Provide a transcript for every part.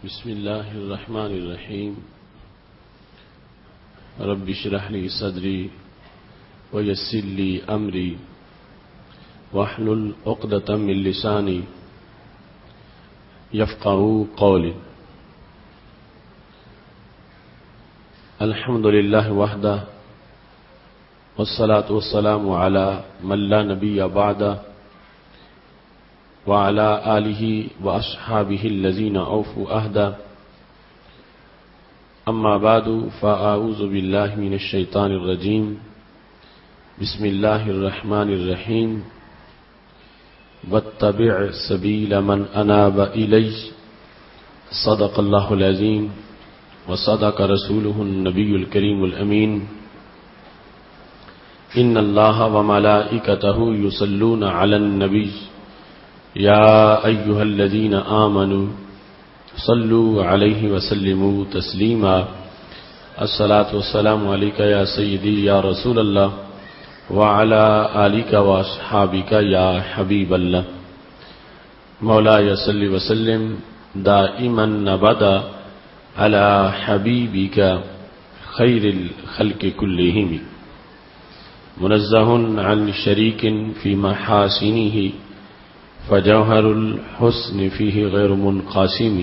بسم الله الرحمن الرحيم رب اشرح لي صدري ويسر لي أمري واحلل عقدة من لساني يفقهوا قولي. الحمد لله وحده والصلاة والسلام على من لا نبي بعده وعلى آله وأصحابه الذين أوفوا عهدا. أما بعد فأعوذ بالله من الشيطان الرجيم. بسم الله الرحمن الرحيم. واتبع سبيل من أناب إلي. صدق الله العظيم وصدق رسوله النبي الكريم الأمين. إن الله وملائكته يصلون على النبي يا أيها الذين آمنوا صلوا عليه وسلموا تسليما. الصلاة والسلام عليك يا سيدي يا رسول الله وعلى آلك وأصحابك يا حبيب الله. مولاي صل وسلم دائما أبدا على حبيبك خير الخلق كلهم منزه عن شريك في محاسنه فجوهر الحسن فيه غير منقسم.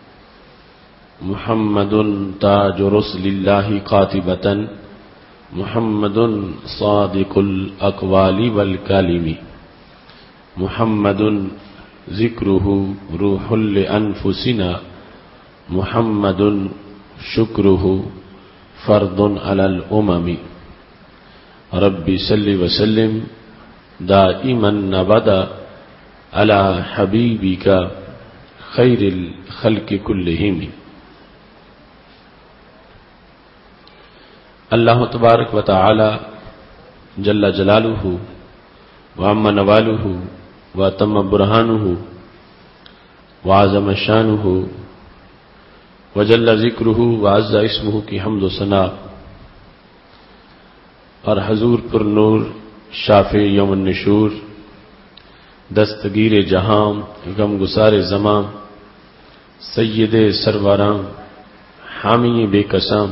محمد تاج رسل الله قاطبة محمد صادق الأقوال والكلم. محمد ذكره روح لأنفسنا محمد شكره فرض على الأمم. ربي صل وسلم دائما أبدا على حبيبك خير الخلق كلهم. اللہ تبارک و تعالی جل جلالہ وعم نوالہ وتم برہانہ وعظم شانہ وجل ذکرہ وعز اسمہ کی حمد و ثنا اور حضور پر نور شافع یوم النشور دستگیر جہاں غم گسار زماں سید سروراں حامی بے کساں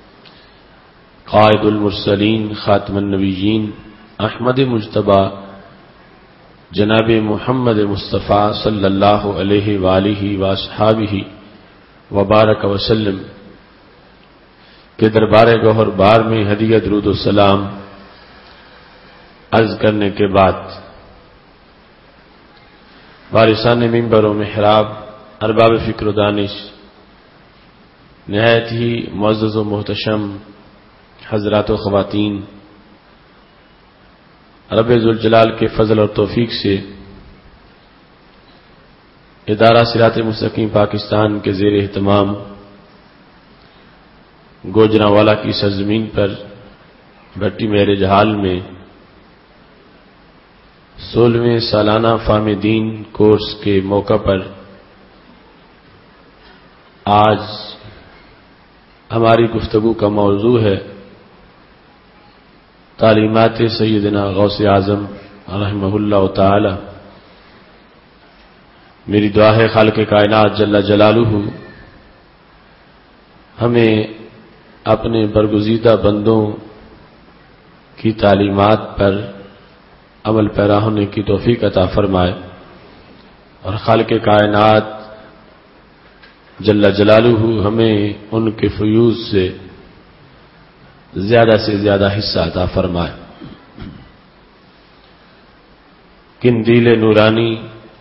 قائد المرسلین خاتم النبیین احمد مجتبی جناب محمد مصطفیٰ صلی اللہ علیہ وآلہ واصحابہ وبارک وسلم کے دربار گوہر بار میں ہدیہ درود و سلام عرض کرنے کے بعد وارثان منبر و محراب ارباب فکر و دانش نہایت ہی معزز و محتشم حضرات و خواتین، رب ذوالجلال کے فضل اور توفیق سے ادارہ صراط مستقیم پاکستان کے زیر اہتمام گوجرانوالا کی سرزمین پر بھٹی میرج ہال میں 16ویں سالانہ فہم دین کورس کے موقع پر آج ہماری گفتگو کا موضوع ہے تعلیمات سیدنا غوث اعظم رحمہ اللہ تعالی. میری دعا ہے خالق کائنات جل جلالہ ہمیں اپنے برگزیدہ بندوں کی تعلیمات پر عمل پیرا ہونے کی توفیق عطا فرمائے اور خالق کائنات جل جلالہ ہمیں ان کے فیوض سے زیادہ حصہ عطا فرمائے. قندیل نورانی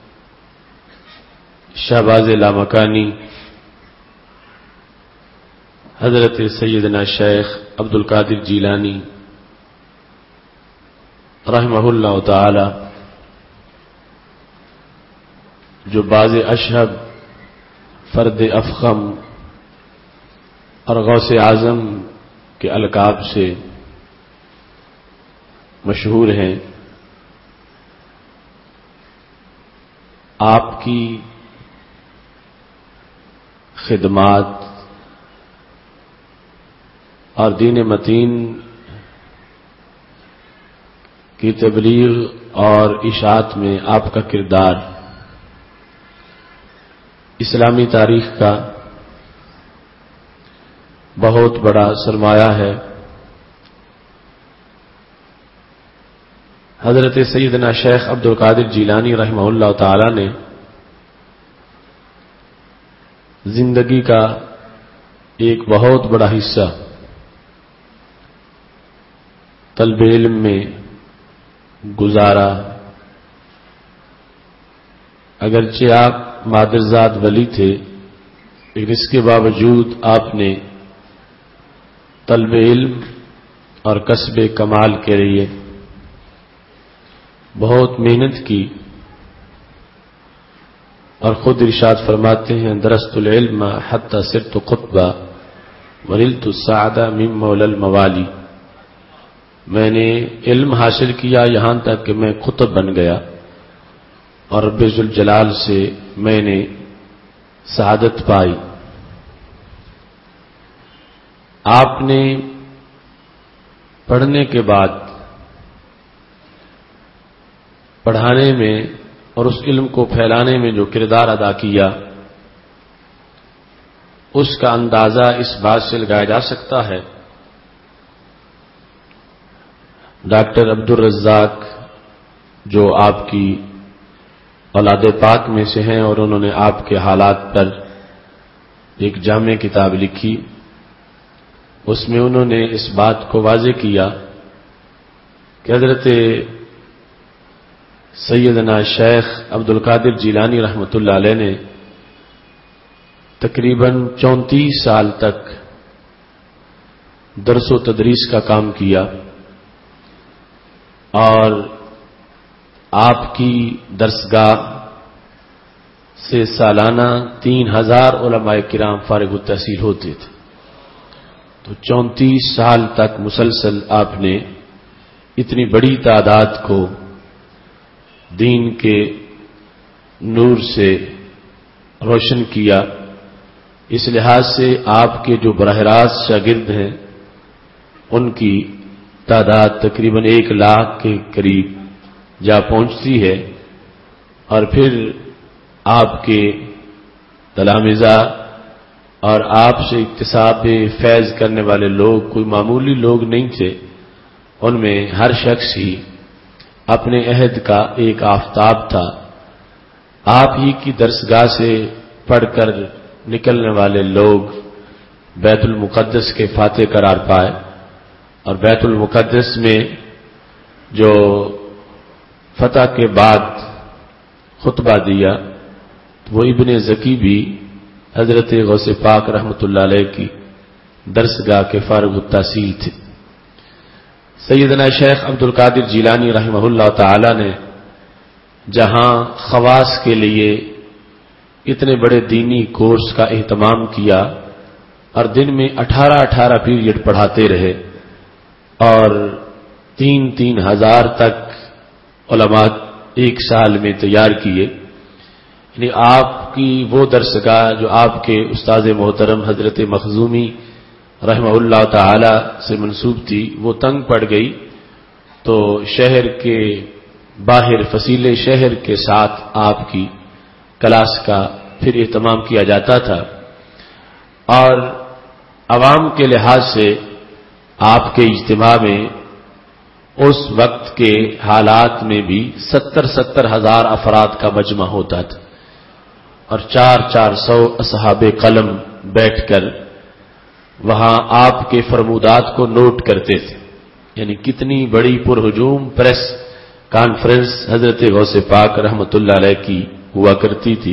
شہباز لامکانی حضرت سیدنا شیخ عبد القادر جیلانی رحمہ اللہ تعالی جو باز اشہب فرد افخم اور غوث اعظم کے القاب سے مشہور ہیں، آپ کی خدمات اور دین متین کی تبلیغ اور اشاعت میں آپ کا کردار اسلامی تاریخ کا بہت بڑا سرمایہ ہے۔ حضرت سیدنا شیخ عبد القادر جیلانی رحمہ اللہ تعالی نے زندگی کا ایک بہت بڑا حصہ طلب علم میں گزارا۔ اگرچہ آپ مادرزاد ولی تھے، لیکن اس کے باوجود آپ نے طلب علم اور کسب کمال کے لیے بہت محنت کی، اور خود ارشاد فرماتے ہیں درست العلم حتی صرت قطبا ونلت السعادہ من مولا الموالی، میں نے علم حاصل کیا یہاں تک کہ میں قطب بن گیا، اور رب ذوالجلال سے میں نے سعادت پائی۔ آپ نے پڑھنے کے بعد پڑھانے میں اور اس علم کو پھیلانے میں جو کردار ادا کیا، اس کا اندازہ اس بات سے لگایا جا سکتا ہے۔ ڈاکٹر عبدالرزاق جو آپ کی اولاد پاک میں سے ہیں، اور انہوں نے آپ کے حالات پر ایک جامع کتاب لکھی، اس میں انہوں نے اس بات کو واضح کیا کہ حضرت سیدنا شیخ عبد القادر جیلانی رحمۃ اللہ علیہ نے تقریباً 34 سال تک درس و تدریس کا کام کیا، اور آپ کی درسگاہ سے سالانہ 3000 علماء کرام فارغ التحصیل ہوتے تھے۔ تو 34 سال تک مسلسل آپ نے اتنی بڑی تعداد کو دین کے نور سے روشن کیا۔ اس لحاظ سے آپ کے جو براہ راست شاگرد ہیں ان کی تعداد تقریباً 1 لاکھ کے قریب جا پہنچتی ہے، اور پھر آپ کے تلامذہ اور آپ سے اکتساب فیض کرنے والے لوگ کوئی معمولی لوگ نہیں تھے، ان میں ہر شخص ہی اپنے عہد کا ایک آفتاب تھا۔ آپ ہی کی درسگاہ سے پڑھ کر نکلنے والے لوگ بیت المقدس کے فاتح قرار پائے، اور بیت المقدس میں جو فتح کے بعد خطبہ دیا وہ ابن زکی بھی حضرت غوث پاک رحمۃ اللہ علیہ کی درسگاہ کے فارغ التحصیل تھے۔ سیدنا شیخ عبد القادر جیلانی رحمہ اللہ تعالی نے جہاں خواص کے لیے اتنے بڑے دینی کورس کا اہتمام کیا، اور دن میں 18 پیریڈ پڑھاتے رہے، اور 3 ہزار تک علماء ایک سال میں تیار کیے، یعنی آپ کی وہ درسگاہ جو آپ کے استاد محترم حضرت مخزومی رحمہ اللہ تعالی سے منسوب تھی وہ تنگ پڑ گئی، تو شہر کے باہر فصیل شہر کے ساتھ آپ کی کلاس کا پھر اہتمام کیا جاتا تھا، اور عوام کے لحاظ سے آپ کے اجتماع میں اس وقت کے حالات میں بھی 70 ہزار افراد کا مجمع ہوتا تھا، اور 400 اصحاب قلم بیٹھ کر وہاں آپ کے فرمودات کو نوٹ کرتے تھے۔ یعنی کتنی بڑی پرہجوم پریس کانفرنس حضرت غوث پاک رحمۃ اللہ علیہ کی ہوا کرتی تھی۔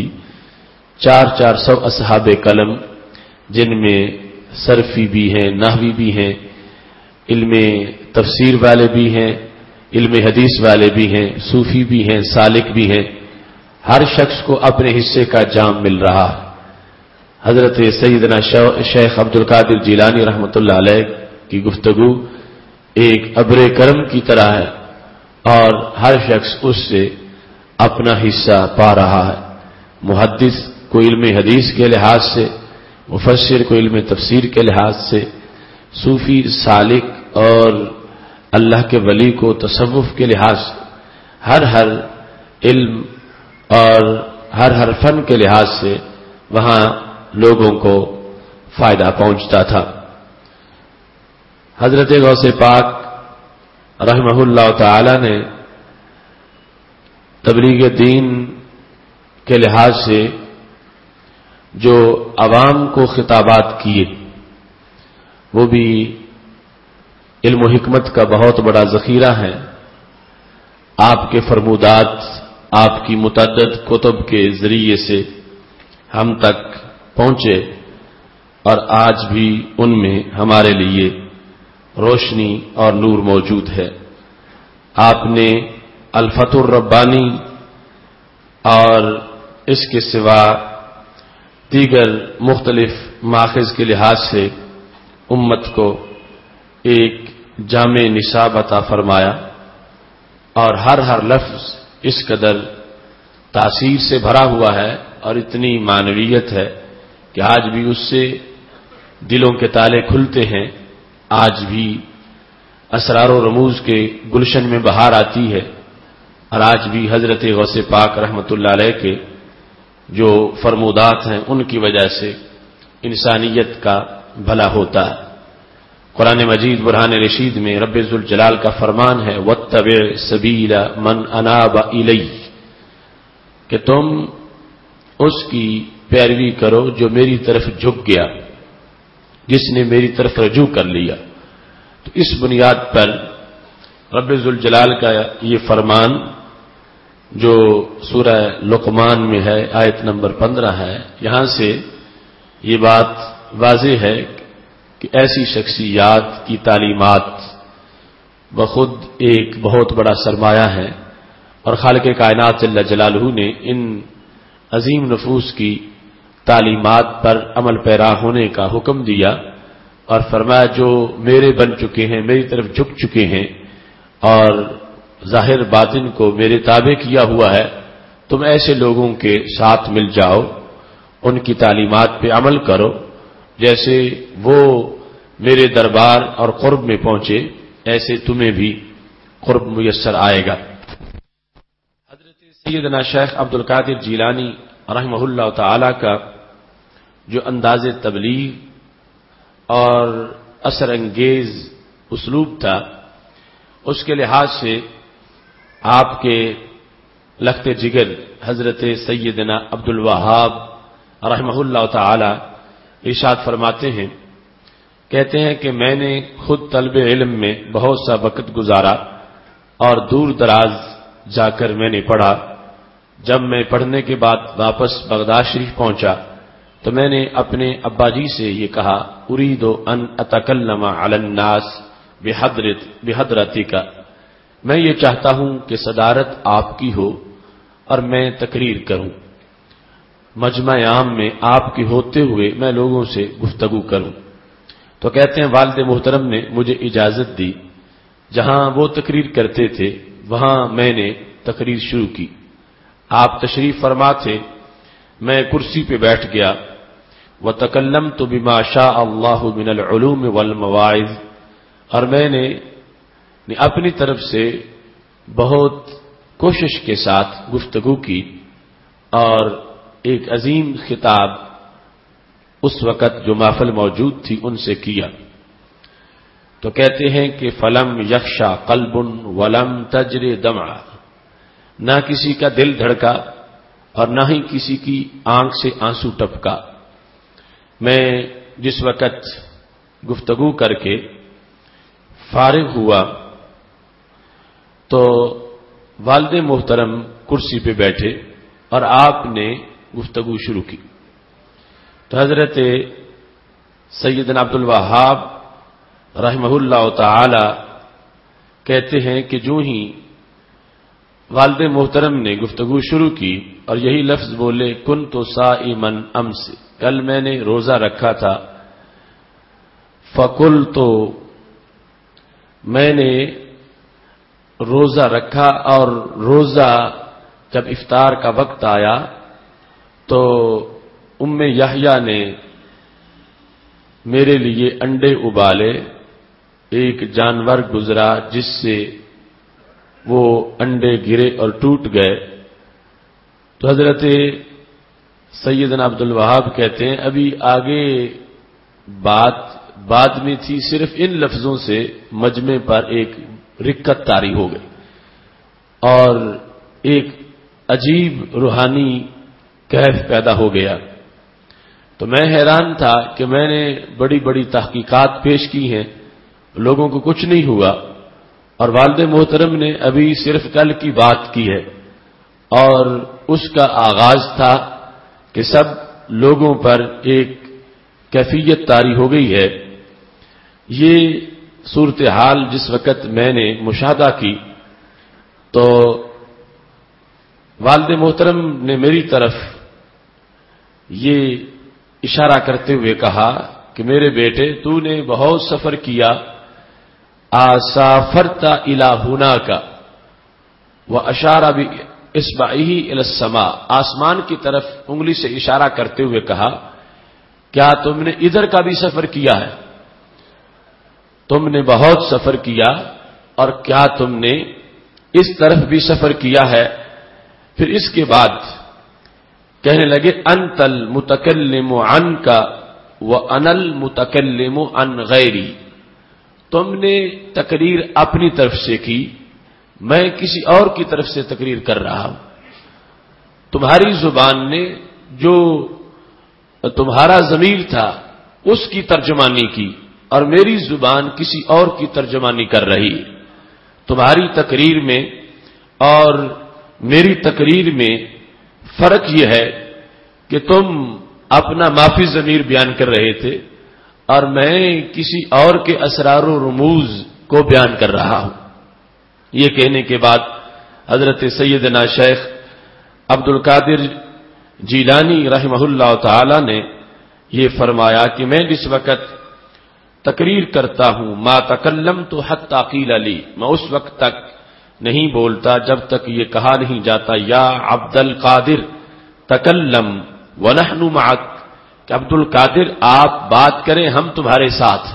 400 اصحاب قلم، جن میں صرفی بھی ہیں، نحوی بھی ہیں، علم تفسیر والے بھی ہیں، علم حدیث والے بھی ہیں، صوفی بھی ہیں، سالک بھی ہیں، ہر شخص کو اپنے حصے کا جام مل رہا ہے۔ حضرت سیدنا شیخ عبد القادر جیلانی رحمۃ اللہ علیہ کی گفتگو ایک ابر کرم کی طرح ہے، اور ہر شخص اس سے اپنا حصہ پا رہا ہے۔ محدث کو علم حدیث کے لحاظ سے، مفسر کو علم تفسیر کے لحاظ سے، صوفی، سالک اور اللہ کے ولی کو تصوف کے لحاظ سے، ہر علم اور ہر فن کے لحاظ سے وہاں لوگوں کو فائدہ پہنچتا تھا۔ حضرت غوث پاک رحمہ اللہ تعالی نے تبلیغ دین کے لحاظ سے جو عوام کو خطابات کیے وہ بھی علم و حکمت کا بہت بڑا ذخیرہ ہے. آپ کے فرمودات آپ کی متعدد کتب کے ذریعے سے ہم تک پہنچے اور آج بھی ان میں ہمارے لیے روشنی اور نور موجود ہے. آپ نے الفتح الربانی اور اس کے سوا دیگر مختلف ماخذ کے لحاظ سے امت کو ایک جامع نصاب عطا فرمایا اور ہر لفظ اس قدر تاثیر سے بھرا ہوا ہے اور اتنی معنویت ہے کہ آج بھی اس سے دلوں کے تالے کھلتے ہیں. آج بھی اسرار و رموز کے گلشن میں بہار آتی ہے اور آج بھی حضرت غوث پاک رحمۃ اللہ علیہ کے جو فرمودات ہیں ان کی وجہ سے انسانیت کا بھلا ہوتا ہے. قرآن مجید برہان رشید میں رب ذوالجلال کا فرمان ہے واتبع سبیل من اناب الی، کہ تم اس کی پیروی کرو جو میری طرف جھک گیا، جس نے میری طرف رجوع کر لیا. تو اس بنیاد پر رب ذوالجلال کا یہ فرمان جو سورہ لقمان میں ہے آیت نمبر 15 ہے، یہاں سے یہ بات واضح ہے کہ ایسی شخصیات کی تعلیمات بخود ایک بہت بڑا سرمایہ ہے اور خالق کائنات جل جلالہ نے ان عظیم نفوس کی تعلیمات پر عمل پیرا ہونے کا حکم دیا اور فرمایا جو میرے بن چکے ہیں، میری طرف جھک چکے ہیں اور ظاہر باطن کو میرے تابع کیا ہوا ہے، تم ایسے لوگوں کے ساتھ مل جاؤ، ان کی تعلیمات پہ عمل کرو، جیسے وہ میرے دربار اور قرب میں پہنچے ایسے تمہیں بھی قرب میسر آئے گا. حضرت سیدنا شیخ عبد القادر جیلانی رحمہ اللہ تعالی کا جو انداز تبلیغ اور اثر انگیز اسلوب تھا، اس کے لحاظ سے آپ کے لخت جگر حضرت سیدنا عبد الوہاب رحمہ اللہ تعالی ارشاد فرماتے ہیں، کہتے ہیں کہ میں نے خود طلب علم میں بہت سا وقت گزارا اور دور دراز جا کر میں نے پڑھا. جب میں پڑھنے کے بعد واپس بغداد شریف پہنچا تو میں نے اپنے ابا جی سے یہ کہا اريد ان اتکلم علی الناس بحضرتک، میں یہ چاہتا ہوں کہ صدارت آپ کی ہو اور میں تقریر کروں، مجمع عام میں آپ کے ہوتے ہوئے میں لوگوں سے گفتگو کروں. تو کہتے ہیں والد محترم نے مجھے اجازت دی، جہاں وہ تقریر کرتے تھے وہاں میں نے تقریر شروع کی. آپ تشریف فرما تھے، میں کرسی پہ بیٹھ گیا، وتکلمت بما شاء اللہ من العلوم والمواعظ، اور میں نے اپنی طرف سے بہت کوشش کے ساتھ گفتگو کی اور ایک عظیم خطاب اس وقت جو محفل موجود تھی ان سے کیا. تو کہتے ہیں کہ فلم یخشا قلب ولم تجر دمع، نہ کسی کا دل دھڑکا اور نہ ہی کسی کی آنکھ سے آنسو ٹپکا. میں جس وقت گفتگو کر کے فارغ ہوا تو والد محترم کرسی پہ بیٹھے اور آپ نے گفتگو شروع کی. تو حضرت سیدنا عبد الوہاب رحمہ اللہ تعالی کہتے ہیں کہ جو ہی والد محترم نے گفتگو شروع کی اور یہی لفظ بولے کنت صائما امس، کل میں نے روزہ رکھا تھا، فقلت، میں نے روزہ رکھا اور روزہ جب افطار کا وقت آیا تو ام یحییٰ نے میرے لیے انڈے ابالے، ایک جانور گزرا جس سے وہ انڈے گرے اور ٹوٹ گئے. تو حضرت سیدنا عبد الوہاب کہتے ہیں ابھی آگے بات بعد میں تھی، صرف ان لفظوں سے مجمع پر ایک رکت طاری ہو گئی اور ایک عجیب روحانی کیف پیدا ہو گیا۔ تو میں حیران تھا کہ میں نے بڑی بڑی تحقیقات پیش کی ہیں، لوگوں کو کچھ نہیں ہوا، اور والد محترم نے ابھی صرف کل کی بات کی ہے، اور اس کا آغاز تھا کہ سب لوگوں پر ایک کیفیت طاری ہو گئی ہے۔ یہ صورتحال جس وقت میں نے مشاہدہ کی تو والد محترم نے میری طرف یہ اشارہ کرتے ہوئے کہا کہ میرے بیٹے، تو نے بہت سفر کیا، آسافرت الی ہناک واشار باصبعہ الی السماء، آسمان کی طرف انگلی سے اشارہ کرتے ہوئے کہا کیا تم نے ادھر کا بھی سفر کیا ہے؟ تم نے بہت سفر کیا، اور کیا تم نے اس طرف بھی سفر کیا ہے؟ پھر اس کے بعد کہنے لگے انت المتکلم عنک وانا المتکلم عن غیری، تم نے تقریر اپنی طرف سے کی، میں کسی اور کی طرف سے تقریر کر رہا ہوں۔ تمہاری زبان نے جو تمہارا ضمیر تھا اس کی ترجمانی کی، اور میری زبان کسی اور کی ترجمانی کر رہی۔ تمہاری تقریر میں اور میری تقریر میں فرق یہ ہے کہ تم اپنا معافی ضمیر بیان کر رہے تھے، اور میں کسی اور کے اسرار و رموز کو بیان کر رہا ہوں۔ یہ کہنے کے بعد حضرت سیدنا شیخ عبد القادر جیلانی رحمہ اللہ تعالی نے یہ فرمایا کہ میں جس وقت تقریر کرتا ہوں ما تکلمت حتی قیل لی، میں اس وقت تک نہیں بولتا جب تک یہ کہا نہیں جاتا یا عبد القادر تکلم ونحن معک، کہ عبد القادر آپ بات کریں ہم تمہارے ساتھ،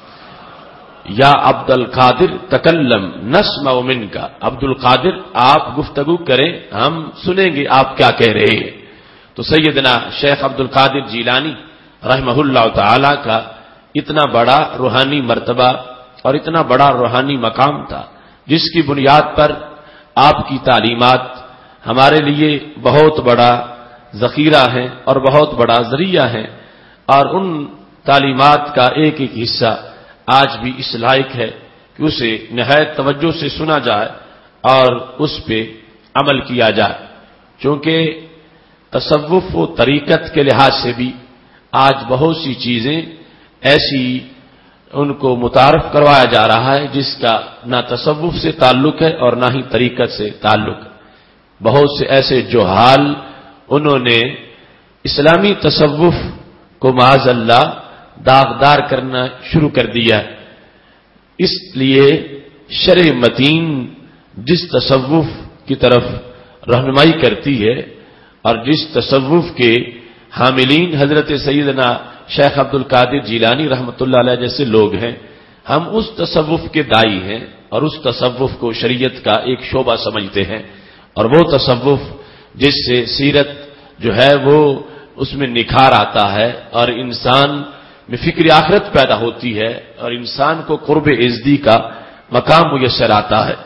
یا عبد القادر تکلم نسمع منک، عبد القادر آپ گفتگو کریں ہم سنیں گے آپ کیا کہہ رہے ہیں۔ تو سیدنا شیخ عبد القادر جیلانی رحمہ اللہ تعالی کا اتنا بڑا روحانی مرتبہ اور اتنا بڑا روحانی مقام تھا، جس کی بنیاد پر آپ کی تعلیمات ہمارے لیے بہت بڑا ذخیرہ ہیں اور بہت بڑا ذریعہ ہیں، اور ان تعلیمات کا ایک ایک حصہ آج بھی اس لائق ہے کہ اسے نہایت توجہ سے سنا جائے اور اس پہ عمل کیا جائے، چونکہ تصوف و طریقت کے لحاظ سے بھی آج بہت سی چیزیں ایسی ان کو متعارف کروایا جا رہا ہے جس کا نہ تصوف سے تعلق ہے اور نہ ہی طریقت سے تعلق ہے۔ بہت سے ایسے جوہال انہوں نے اسلامی تصوف کو معاذ اللہ داغدار کرنا شروع کر دیا، اس لیے شرع متین جس تصوف کی طرف رہنمائی کرتی ہے اور جس تصوف کے حاملین حضرت سیدنا شیخ عبد القادر جیلانی رحمۃ اللہ علیہ جیسے لوگ ہیں، ہم اس تصوف کے دائی ہیں اور اس تصوف کو شریعت کا ایک شعبہ سمجھتے ہیں، اور وہ تصوف جس سے سیرت جو ہے وہ اس میں نکھار آتا ہے اور انسان میں فکر آخرت پیدا ہوتی ہے اور انسان کو قرب عزدی کا مقام میسر آتا ہے۔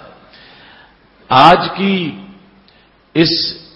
آج کی اس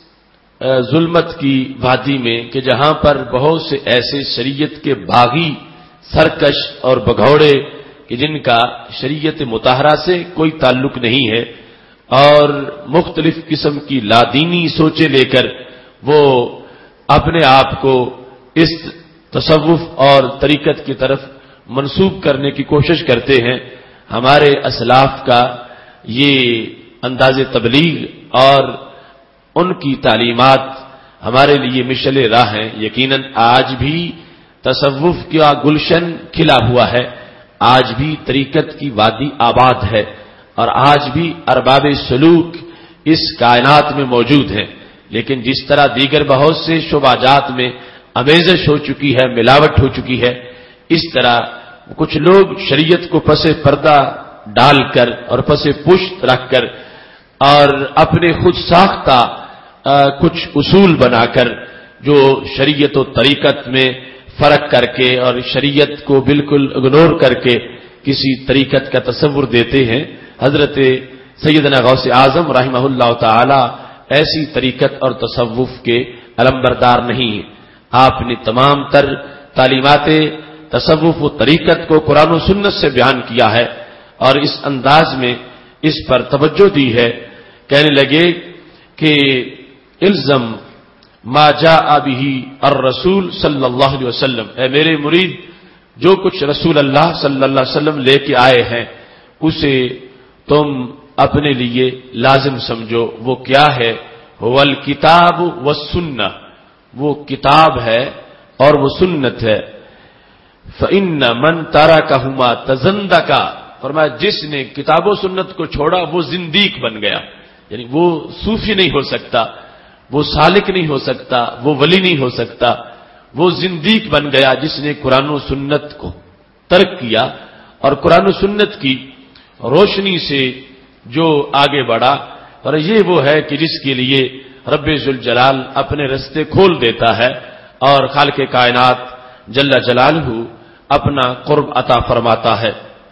ظلمت کی وادی میں کہ جہاں پر بہت سے ایسے شریعت کے باغی سرکش اور بگھوڑے کہ جن کا شریعت مطہرہ سے کوئی تعلق نہیں ہے اور مختلف قسم کی لادینی سوچیں لے کر وہ اپنے آپ کو اس تصوف اور طریقت کی طرف منسوب کرنے کی کوشش کرتے ہیں، ہمارے اسلاف کا یہ انداز تبلیغ اور ان کی تعلیمات ہمارے لیے مشعل راہ ہیں۔ یقیناً آج بھی تصوف کا گلشن کھلا ہوا ہے، آج بھی طریقت کی وادی آباد ہے، اور آج بھی ارباب سلوک اس کائنات میں موجود ہیں، لیکن جس طرح دیگر بہت سے شعبات میں آمیزش ہو چکی ہے، ملاوٹ ہو چکی ہے، اس طرح کچھ لوگ شریعت کو پس پردہ ڈال کر اور پس پشت رکھ کر اور اپنے خود ساختہ کچھ اصول بنا کر جو شریعت و طریقت میں فرق کر کے اور شریعت کو بالکل اگنور کر کے کسی طریقت کا تصور دیتے ہیں. حضرت سیدنا غوث اعظم رحمہ اللہ تعالی ایسی طریقت اور تصوف کے علمبردار نہیں ہیں. آپ نے تمام تر تعلیمات تصوف و طریقت کو قرآن و سنت سے بیان کیا ہے اور اس انداز میں اس پر توجہ دی ہے. کہنے لگے کہ الزم ما جاء به الرسول صلی اللہ علیہ وسلم، اے میرے مرید جو کچھ رسول اللہ صلی اللہ علیہ وسلم لے کے آئے ہیں اسے تم اپنے لیے لازم سمجھو. وہ کیا ہے؟ هو الکتاب والسنہ، وہ کتاب ہے اور وہ سنت ہے. فإن من ترکہما تزندق، فرمایا جس نے کتاب و سنت کو چھوڑا وہ زندیق بن گیا. یعنی وہ صوفی نہیں ہو سکتا، وہ سالک نہیں ہو سکتا، وہ ولی نہیں ہو سکتا، وہ زندیق بن گیا جس نے قرآن و سنت کو ترک کیا اور قرآن و سنت کی روشنی سے جو آگے بڑھا. اور یہ وہ ہے کہ جس کے لیے رب ذوالجلال اپنے رستے کھول دیتا ہے اور خالق کائنات جل جلالہ اپنا قرب عطا فرماتا ہے.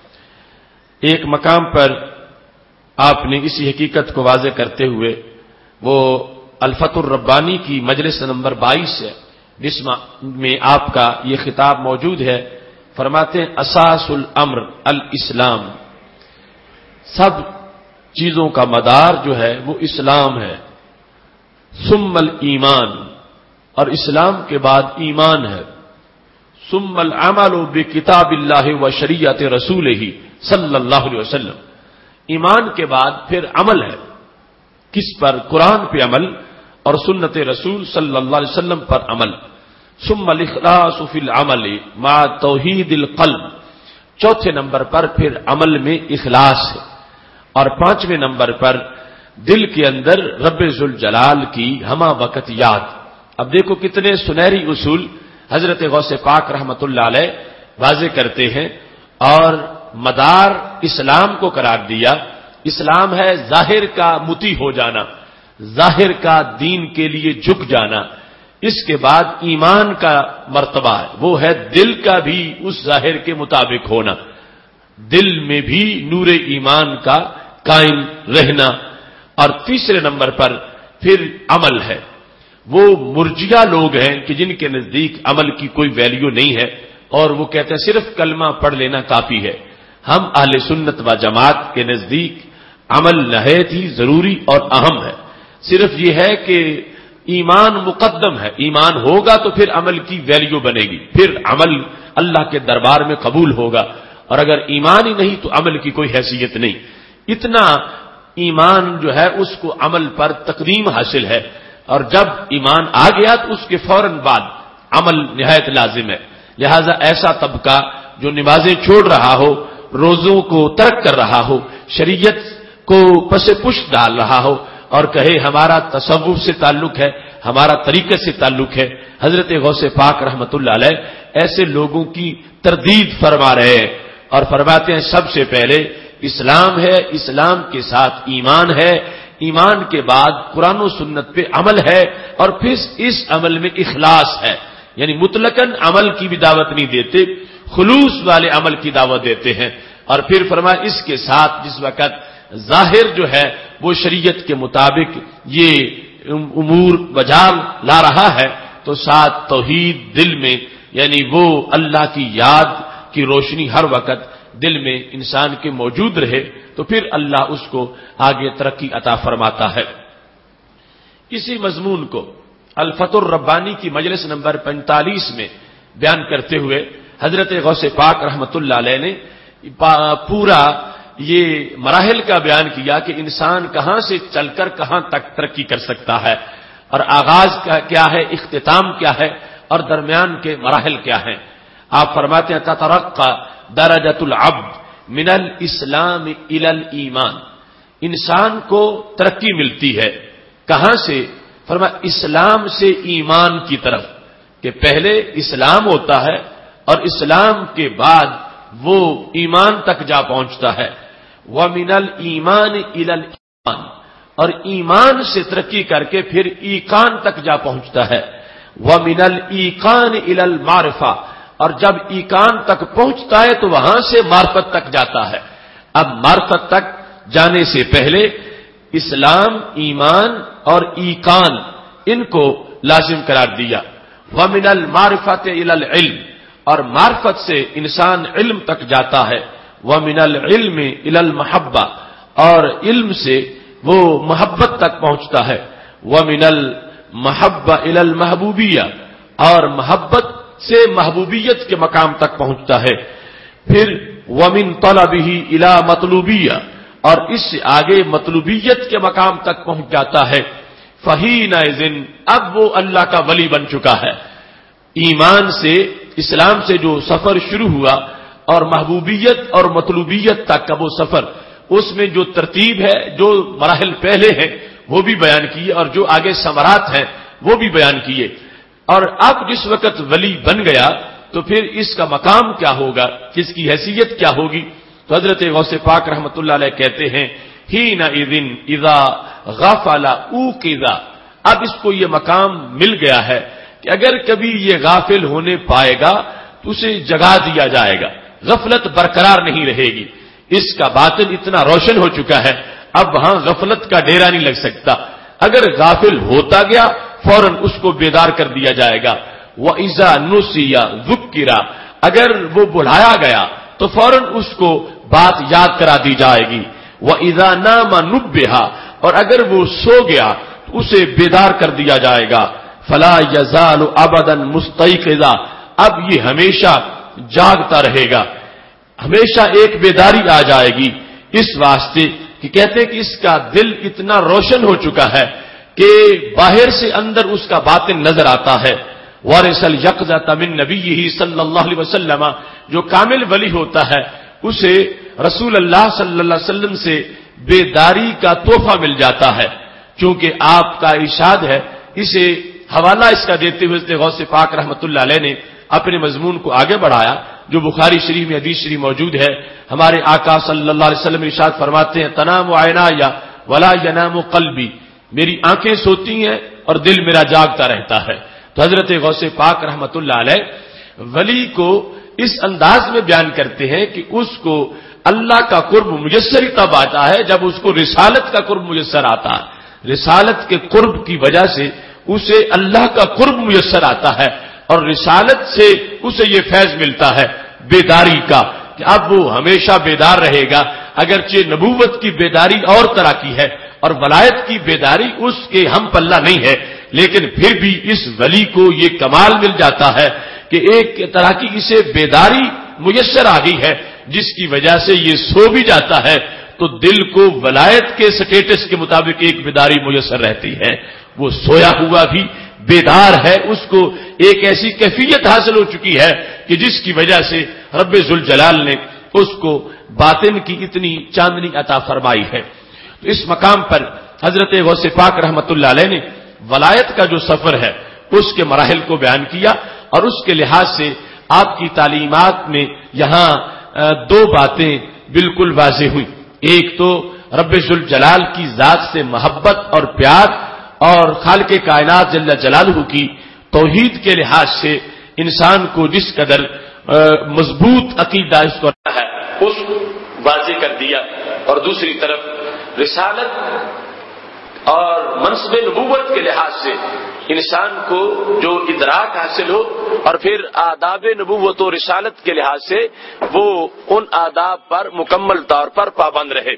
ایک مقام پر آپ نے اسی حقیقت کو واضح کرتے ہوئے وہ الفتح الربانی کی مجلس نمبر 22 ہے جس میں آپ کا یہ خطاب موجود ہے. فرماتے ہیں اساس الامر الاسلام، سب چیزوں کا مدار جو ہے وہ اسلام ہے. ثم الایمان، اور اسلام کے بعد ایمان ہے. ثم العمل بکتاب اللہ و شریعت رسولہ صلی اللہ علیہ وسلم، ایمان کے بعد پھر عمل ہے. کس پر؟ قرآن پہ عمل اور سنت رسول صلی اللہ علیہ وسلم پر عمل. ثم الاخلاص فی العمل مع توحید القلب، چوتھے نمبر پر پھر عمل میں اخلاص ہے. اور پانچویں نمبر پر دل کے اندر رب ذوالجلال کی ہمہ وقت یاد. اب دیکھو کتنے سنہری اصول حضرت غوث پاک رحمت اللہ علیہ واضح کرتے ہیں اور مدار اسلام کو قرار دیا. اسلام ہے ظاہر کا مطیع ہو جانا، ظاہر کا دین کے لیے جھک جانا. اس کے بعد ایمان کا مرتبہ ہے، وہ ہے دل کا بھی اس ظاہر کے مطابق ہونا، دل میں بھی نور ایمان کا قائم رہنا. اور تیسرے نمبر پر پھر عمل ہے. وہ مرجیہ لوگ ہیں کہ جن کے نزدیک عمل کی کوئی ویلیو نہیں ہے اور وہ کہتے ہیں صرف کلمہ پڑھ لینا کافی ہے. ہم اہل سنت و جماعت کے نزدیک عمل نہایت ہی ضروری اور اہم ہے. صرف یہ ہے کہ ایمان مقدم ہے، ایمان ہوگا تو پھر عمل کی ویلیو بنے گی، پھر عمل اللہ کے دربار میں قبول ہوگا. اور اگر ایمان ہی نہیں تو عمل کی کوئی حیثیت نہیں. اتنا ایمان جو ہے اس کو عمل پر تقدیم حاصل ہے. اور جب ایمان آ گیا تو اس کے فوراً بعد عمل نہایت لازم ہے. لہذا ایسا طبقہ جو نمازیں چھوڑ رہا ہو، روزوں کو ترک کر رہا ہو، شریعت کو پس پش ڈال رہا ہو اور کہے ہمارا تصوف سے تعلق ہے، ہمارا طریقت سے تعلق ہے، حضرت غوث پاک رحمت اللہ علیہ ایسے لوگوں کی تردید فرما رہے ہیں اور فرماتے ہیں سب سے پہلے اسلام ہے، اسلام کے ساتھ ایمان ہے، ایمان کے بعد قرآن و سنت پہ عمل ہے اور پھر اس عمل میں اخلاص ہے. یعنی مطلقاً عمل کی بھی دعوت نہیں دیتے، خلوص والے عمل کی دعوت دیتے ہیں. اور پھر فرمایا اس کے ساتھ جس وقت ظاہر جو ہے وہ شریعت کے مطابق یہ امور بجال لا رہا ہے تو ساتھ توحید دل میں، یعنی وہ اللہ کی یاد کی روشنی ہر وقت دل میں انسان کے موجود رہے تو پھر اللہ اس کو آگے ترقی عطا فرماتا ہے. اسی مضمون کو الفتح الربانی کی مجلس نمبر 45 میں بیان کرتے ہوئے حضرت غوث پاک رحمت اللہ علیہ نے پورا یہ مراحل کا بیان کیا کہ انسان کہاں سے چل کر کہاں تک ترقی کر سکتا ہے اور آغاز کیا ہے، اختتام کیا ہے اور درمیان کے مراحل کیا ہیں. آپ فرماتے ہیں تترقى درجۃ العبد من الاسلام الى الایمان، انسان کو ترقی ملتی ہے کہاں سے؟ فرمایا اسلام سے ایمان کی طرف، کہ پہلے اسلام ہوتا ہے اور اسلام کے بعد وہ ایمان تک جا پہنچتا ہے. وَمِنَ الْإِيمَانِ إِلَى الْإِيمَانِ، اور ایمان سے ترقی کر کے پھر ایقان تک جا پہنچتا ہے. وَمِنَ الْإِيقَانِ إِلَى الْمَعْرِفَةِ، اور جب ایقان تک پہنچتا ہے تو وہاں سے معرفت تک جاتا ہے۔ اب معرفت تک جانے سے پہلے اسلام، ایمان اور ایقان ان کو لازم قرار دیا۔ وَمِنَ الْمَعْرِفَةِ إِلَى الْعِلْمِ، اور معرفت سے انسان علم تک جاتا ہے۔ وَمِنَ الْعِلْمِ إِلَى الْمَحَبَّةِ، اور علم سے وہ محبت تک پہنچتا ہے۔ وَمِنَ الْمَحَبَّةِ إِلَى الْمَحْبُوبِيَّةِ، اور محبت سے محبوبیت کے مقام تک پہنچتا ہے۔ پھر وَمِن طَلَبِهِ إِلَى مَطْلُوبِيَّةِ، اور اس سے آگے مطلوبیت کے مقام تک پہنچ جاتا ہے۔ فَحِينَئِذٍ، اب وہ اللہ کا ولی بن چکا ہے۔ ایمان سے، اسلام سے جو سفر شروع ہوا اور محبوبیت اور مطلوبیت تک کا وہ سفر، اس میں جو ترتیب ہے، جو مراحل پہلے ہیں وہ بھی بیان کیے، اور جو آگے ثمرات ہیں وہ بھی بیان کیے۔ اور اب جس وقت ولی بن گیا تو پھر اس کا مقام کیا ہوگا، اس کی حیثیت کیا ہوگی؟ تو حضرت غوث پاک رحمۃ اللہ علیہ کہتے ہیں حِينَئِذٍ إِذَا غَفَلَ أُوقِظَ، اب اس کو یہ مقام مل گیا ہے کہ اگر کبھی یہ غافل ہونے پائے گا تو اسے جگا دیا جائے گا، غفلت برقرار نہیں رہے گی۔ اس کا باطن اتنا روشن ہو چکا ہے، اب وہاں غفلت کا ڈیرا نہیں لگ سکتا۔ اگر غافل ہوتا گیا فوراً اس کو بیدار کر دیا جائے گا۔ وَإِذَا نُسِيَ ذُكِّرَ، اگر وہ بلایا گیا تو فوراً اس کو بات یاد کرا دی جائے گی۔ وَإِذَا نَامَ نُبِّهَ، اور اگر وہ سو گیا تو اسے بیدار کر دیا جائے گا۔ فَلَا يَزَالُ أَبَدًا مُسْتَيْقِظًا، اب یہ ہمیشہ جاگتا رہے گا، ہمیشہ ایک بیداری آ جائے گی۔ اس واسطے کہ کہتے ہیں کہ اس کا دل اتنا روشن ہو چکا ہے کہ باہر سے اندر اس کا باطن نظر آتا ہے۔ وارث الیقظۃ من نبیہ صلی اللہ علیہ وسلم، جو کامل ولی ہوتا ہے اسے رسول اللہ صلی اللہ علیہ وسلم سے بیداری کا تحفہ مل جاتا ہے، چونکہ آپ کا ارشاد ہے۔ اسے حوالہ اس کا دیتے ہوئے غوث پاک رحمۃ اللہ علیہ نے اپنے مضمون کو آگے بڑھایا، جو بخاری شریف میں حدیث شریف موجود ہے۔ ہمارے آقا صلی اللہ علیہ وسلم ارشاد فرماتے ہیں تنام عینای ولا ینام قلبی، میری آنکھیں سوتی ہیں اور دل میرا جاگتا رہتا ہے۔ تو حضرت غوث پاک رحمۃ اللہ علیہ ولی کو اس انداز میں بیان کرتے ہیں کہ اس کو اللہ کا قرب میسر تب آتا ہے جب اس کو رسالت کا قرب میسر آتا ہے۔ رسالت کے قرب کی وجہ سے اسے اللہ کا قرب میسر آتا ہے، اور رسالت سے اسے یہ فیض ملتا ہے بیداری کا کہ اب وہ ہمیشہ بیدار رہے گا۔ اگرچہ نبوت کی بیداری اور طرح کی ہے اور ولایت کی بیداری اس کے ہم پلہ نہیں ہے، لیکن پھر بھی اس ولی کو یہ کمال مل جاتا ہے کہ ایک طرح کی اسے بیداری میسر آ گئی ہے، جس کی وجہ سے یہ سو بھی جاتا ہے تو دل کو ولایت کے سٹیٹس کے مطابق ایک بیداری میسر رہتی ہے۔ وہ سویا ہوا بھی بیدار ہے، اس کو ایک ایسی کیفیت حاصل ہو چکی ہے کہ جس کی وجہ سے رب ذوالجلال نے اس کو باطن کی اتنی چاندنی عطا فرمائی ہے۔ تو اس مقام پر حضرت غوث پاک رحمۃ اللہ علیہ نے ولایت کا جو سفر ہے اس کے مراحل کو بیان کیا، اور اس کے لحاظ سے آپ کی تعلیمات میں یہاں دو باتیں بالکل واضح ہوئی۔ ایک تو رب ذوالجلال کی ذات سے محبت اور پیار، اور خالق کائنات جل جلالہ کی توحید کے لحاظ سے انسان کو جس قدر مضبوط عقیدہ اس کو ہے اس کو واضح کر دیا، اور دوسری طرف رسالت اور منصب نبوت کے لحاظ سے انسان کو جو ادراک حاصل ہو، اور پھر آداب نبوت و رسالت کے لحاظ سے وہ ان آداب پر مکمل طور پر پابند رہے۔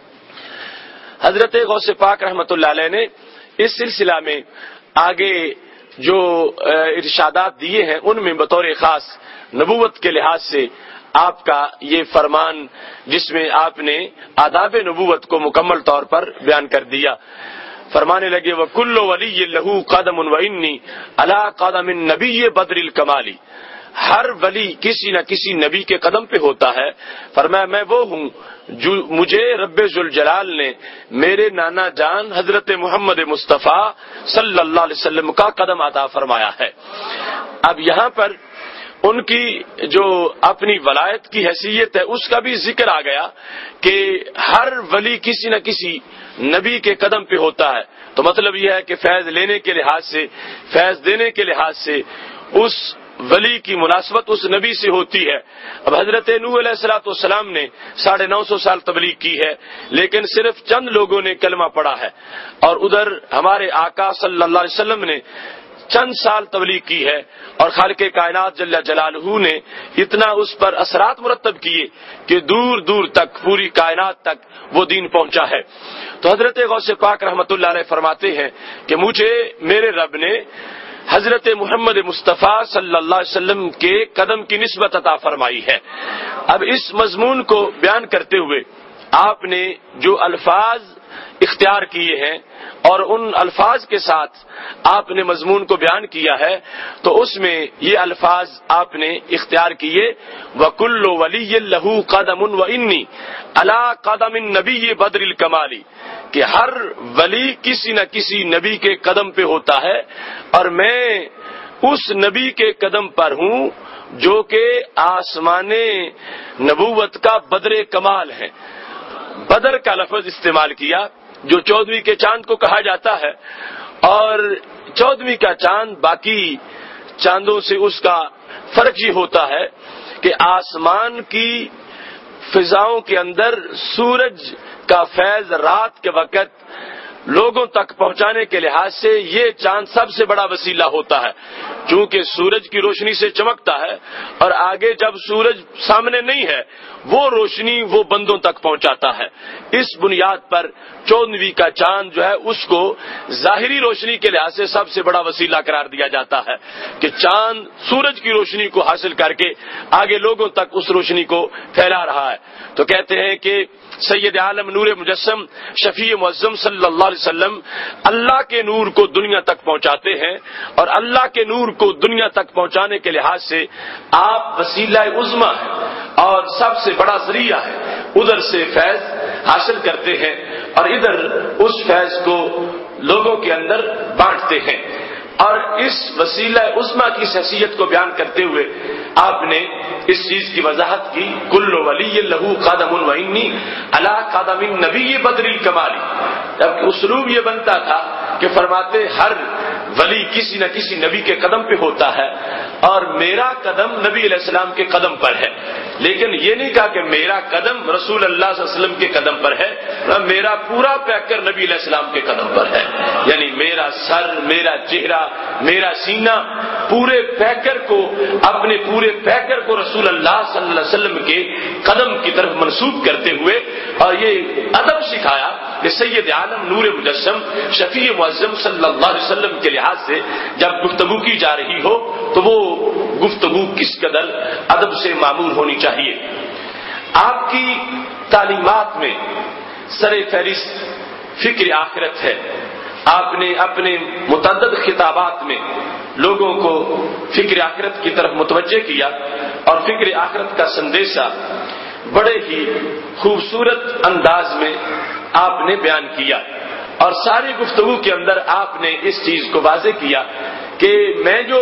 حضرت غوث پاک رحمۃ اللہ علیہ نے اس سلسلہ میں آگے جو ارشادات دیے ہیں ان میں بطور خاص نبوت کے لحاظ سے آپ کا یہ فرمان، جس میں آپ نے آداب نبوت کو مکمل طور پر بیان کر دیا، فرمانے لگے وَكُلُّ وَلِيٍّ لَهُ قَدَمٌ وَإِنِّي عَلَىٰ قَدَمِ النَّبِيِّ بَدْرِ الْكَمَالِ، ہر ولی کسی نہ کسی نبی کے قدم پہ ہوتا ہے۔ فرمایا میں وہ ہوں جو مجھے رب ذوالجلال نے میرے نانا جان حضرت محمد مصطفیٰ صلی اللہ علیہ وسلم کا قدم عطا فرمایا ہے۔ اب یہاں پر ان کی جو اپنی ولایت کی حیثیت ہے اس کا بھی ذکر آ گیا کہ ہر ولی کسی نہ کسی نبی کے قدم پہ ہوتا ہے. تو مطلب یہ ہے کہ فیض لینے کے لحاظ سے، فیض دینے کے لحاظ سے اس ولی کی مناسبت اس نبی سے ہوتی ہے. اب حضرت نوح علیہ الصلوۃ والسلام نے 950 سال تبلیغ کی ہے، لیکن صرف چند لوگوں نے کلمہ پڑھا ہے، اور ادھر ہمارے آقا صلی اللہ علیہ وسلم نے چند سال تبلیغ کی ہے، اور خالق کائنات جل جلالہ نے اتنا اس پر اثرات مرتب کیے کہ دور دور تک، پوری کائنات تک وہ دین پہنچا ہے. تو حضرت غوث پاک رحمۃ اللہ علیہ فرماتے ہیں کہ مجھے میرے رب نے حضرت محمد مصطفیٰ صلی اللہ علیہ وسلم کے قدم کی نسبت عطا فرمائی ہے. اب اس مضمون کو بیان کرتے ہوئے آپ نے جو الفاظ اختیار کیے ہیں اور ان الفاظ کے ساتھ آپ نے مضمون کو بیان کیا ہے، تو اس میں یہ الفاظ آپ نے اختیار کیے وَكُلُّ وَلِيٍّ لَهُ قَدَمٌ وَإِنِّي عَلَىٰ قَدَمِ النَّبِيِّ بَدْرِ الْكَمَالِ، کہ ہر ولی کسی نہ کسی نبی کے قدم پہ ہوتا ہے، اور میں اس نبی کے قدم پر ہوں جو کہ آسمان نبوت کا بدر کمال ہے. بدر کا لفظ استعمال کیا جو 14ویں کے چاند کو کہا جاتا ہے، اور 14ویں کا چاند باقی چاندوں سے اس کا فرق یہ ہوتا ہے کہ آسمان کی فضاؤں کے اندر سورج کا فیض رات کے وقت لوگوں تک پہنچانے کے لحاظ سے یہ چاند سب سے بڑا وسیلہ ہوتا ہے، چونکہ سورج کی روشنی سے چمکتا ہے، اور آگے جب سورج سامنے نہیں ہے وہ روشنی وہ بندوں تک پہنچاتا ہے. اس بنیاد پر 14ویں کا چاند جو ہے اس کو ظاہری روشنی کے لحاظ سے سب سے بڑا وسیلہ قرار دیا جاتا ہے کہ چاند سورج کی روشنی کو حاصل کر کے آگے لوگوں تک اس روشنی کو پھیلا رہا ہے. تو کہتے ہیں کہ سید عالم نور مجسم شفیع معظم صلی اللہ علیہ وسلم اللہ کے نور کو دنیا تک پہنچاتے ہیں، اور اللہ کے نور کو دنیا تک پہنچانے کے لحاظ سے آپ وسیلہ عظمی ہیں اور سب سے بڑا ذریعہ ہے. ادھر سے فیض حاصل کرتے ہیں اور ادھر اس فیض کو لوگوں کے اندر بانٹتے ہیں. اور اس وسیلہ عظمی کی حیثیت کو بیان کرتے ہوئے آپ نے اس چیز کی وضاحت کی کل ولی لہو قدم وانی علی قدم النبی بدر الکمال. جبکہ اسلوب یہ بنتا تھا کہ فرماتے ہر ولی کسی نہ کسی نبی کے قدم پہ ہوتا ہے، اور میرا قدم نبی علیہ السلام کے قدم پر ہے. لیکن یہ نہیں کہا کہ میرا قدم رسول اللہ صلی اللہ علیہ وسلم کے قدم پر ہے، میرا پورا پیکر نبی علیہ السلام کے قدم پر ہے. یعنی میرا سر، میرا چہرہ، میرا سینہ، پورے پیکر کو، اپنے پورے پیکر کو رسول اللہ صلی اللہ علیہ وسلم کے قدم کی طرف منسوب کرتے ہوئے، اور یہ ادب سکھایا کہ سید عالم نور مجسم شفیع معظم صلی اللہ علیہ وسلم کے لحاظ سے جب گفتگو کی جا رہی ہو تو وہ گفتگو کس قدر ادب سے معمول ہونی چاہیے. آپ کی تعلیمات میں سر فہرست فکر آخرت ہے. آپ نے اپنے متعدد خطابات میں لوگوں کو فکر آخرت کی طرف متوجہ کیا، اور فکر آخرت کا سندیشہ بڑے ہی خوبصورت انداز میں آپ نے بیان کیا. اور ساری گفتگو کے اندر آپ نے اس چیز کو واضح کیا کہ میں جو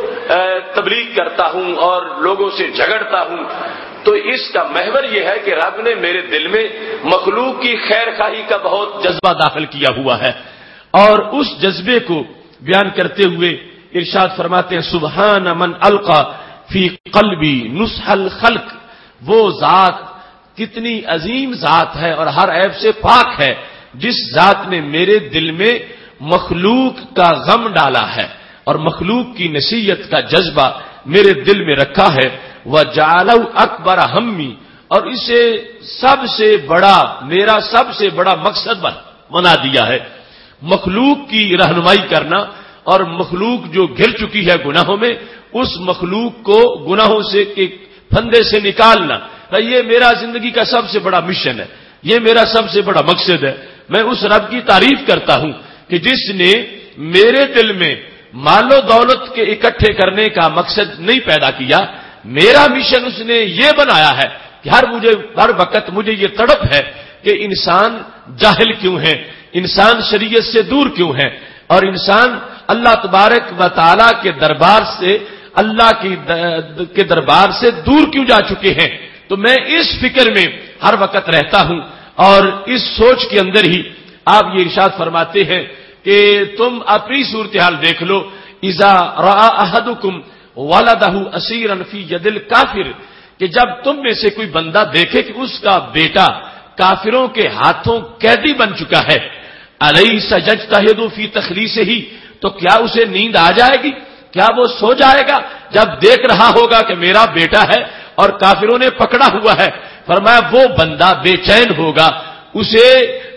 تبلیغ کرتا ہوں اور لوگوں سے جھگڑتا ہوں تو اس کا محور یہ ہے کہ رب نے میرے دل میں مخلوق کی خیر خواہی کا بہت جذبہ داخل کیا ہوا ہے، اور اس جذبے کو بیان کرتے ہوئے ارشاد فرماتے ہیں سبحان من القا فی قلبی نصح الخلق. وہ ذات کتنی عظیم ذات ہے اور ہر عیب سے پاک ہے جس ذات نے میرے دل میں مخلوق کا غم ڈالا ہے اور مخلوق کی نصیحت کا جذبہ میرے دل میں رکھا ہے. وَجَعَلَهُ أَكْبَرَ ہمی، اور اسے سب سے بڑا، میرا سب سے بڑا مقصد بنا دیا ہے. مخلوق کی رہنمائی کرنا اور مخلوق جو گر چکی ہے گناہوں میں، اس مخلوق کو گناہوں سے کے پھندے سے نکالنا، یہ میرا زندگی کا سب سے بڑا مشن ہے، یہ میرا سب سے بڑا مقصد ہے. میں اس رب کی تعریف کرتا ہوں کہ جس نے میرے دل میں مال و دولت کے اکٹھے کرنے کا مقصد نہیں پیدا کیا. میرا مشن اس نے یہ بنایا ہے کہ ہر وقت مجھے یہ تڑپ ہے کہ انسان جاہل کیوں ہے، انسان شریعت سے دور کیوں ہے، اور انسان اللہ تبارک و تعالی کے دربار سے اللہ کے دربار سے دور کیوں جا چکے ہیں؟ تو میں اس فکر میں ہر وقت رہتا ہوں، اور اس سوچ کے اندر ہی آپ یہ ارشاد فرماتے ہیں کہ تم اپنی صورتحال دیکھ لو، اذا رأى احدکم ولدہ اسیرا فی ید الکافر، کہ جب تم میں سے کوئی بندہ دیکھے کہ اس کا بیٹا کافروں کے ہاتھوں قیدی بن چکا ہے، الیس یجتہد فی تخلیصہ، تو کیا اسے نیند آ جائے گی؟ کیا وہ سو جائے گا جب دیکھ رہا ہوگا کہ میرا بیٹا ہے اور کافروں نے پکڑا ہوا ہے؟ فرمایا وہ بندہ بے چین ہوگا، اسے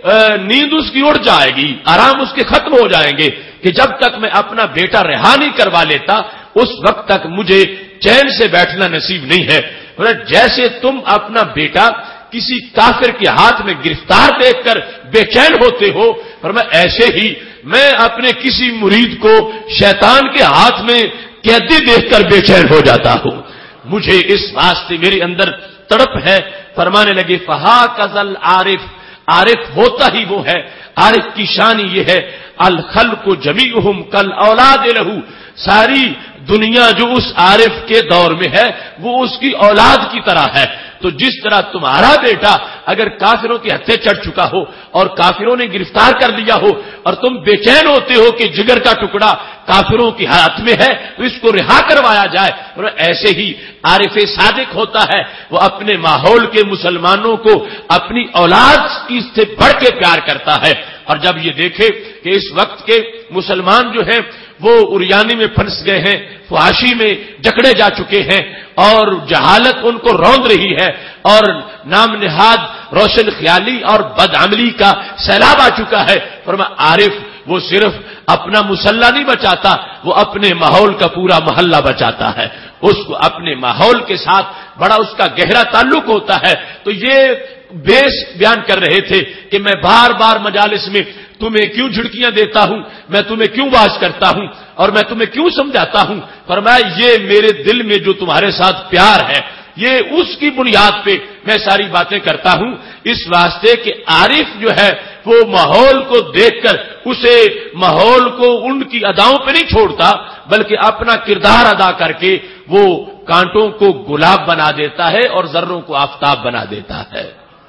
نیند اس کی اڑ جائے گی، آرام اس کے ختم ہو جائیں گے کہ جب تک میں اپنا بیٹا رہا نہیں کروا لیتا اس وقت تک مجھے چین سے بیٹھنا نصیب نہیں ہے۔ جیسے تم اپنا بیٹا کسی کافر کے ہاتھ میں گرفتار دیکھ کر بے چین ہوتے ہو، فرمایا ایسے ہی میں اپنے کسی مرید کو شیطان کے ہاتھ میں قیدی دیکھ کر بے چین ہو جاتا ہوں، مجھے اس واسطے میرے اندر تڑپ ہے۔ فرمانے لگے فہاکذل عارف، عارف ہوتا ہی وہ ہے، عارف کی شان یہ ہے، الخلق جمیعہم کالاولاد لہ، ساری دنیا جو اس عارف کے دور میں ہے وہ اس کی اولاد کی طرح ہے۔ تو جس طرح تمہارا بیٹا اگر کافروں کے ہتھے چڑھ چکا ہو اور کافروں نے گرفتار کر لیا ہو اور تم بے چین ہوتے ہو کہ جگر کا ٹکڑا کافروں کے ہاتھ میں ہے تو اس کو رہا کروایا جائے، اور ایسے ہی عارف صادق ہوتا ہے، وہ اپنے ماحول کے مسلمانوں کو اپنی اولاد کی سے بڑھ کے پیار کرتا ہے۔ اور جب یہ دیکھے کہ اس وقت کے مسلمان جو ہیں وہ اریانی میں پھنس گئے ہیں، فحاشی میں جکڑے جا چکے ہیں، اور جہالت ان کو روند رہی ہے، اور نام نہاد روشن خیالی اور بدعملی کا سیلاب آ چکا ہے، فرمایا عارف وہ صرف اپنا مسلح نہیں بچاتا، وہ اپنے ماحول کا پورا محلہ بچاتا ہے، اس کو اپنے ماحول کے ساتھ بڑا اس کا گہرا تعلق ہوتا ہے۔ تو یہ بیس بیان کر رہے تھے کہ میں بار بار مجالس میں تمہیں کیوں جھڑکیاں دیتا ہوں، میں تمہیں کیوں باز کرتا ہوں اور میں تمہیں کیوں سمجھاتا ہوں؟ فرمایا یہ میرے دل میں جو تمہارے ساتھ پیار ہے یہ اس کی بنیاد پہ میں ساری باتیں کرتا ہوں، اس واسطے کہ عارف جو ہے وہ ماحول کو دیکھ کر اسے ماحول کو ان کی اداؤں پہ نہیں چھوڑتا بلکہ اپنا کردار ادا کر کے وہ کانٹوں کو گلاب بنا دیتا ہے اور ذروں کو آفتاب بنا دیتا ہے۔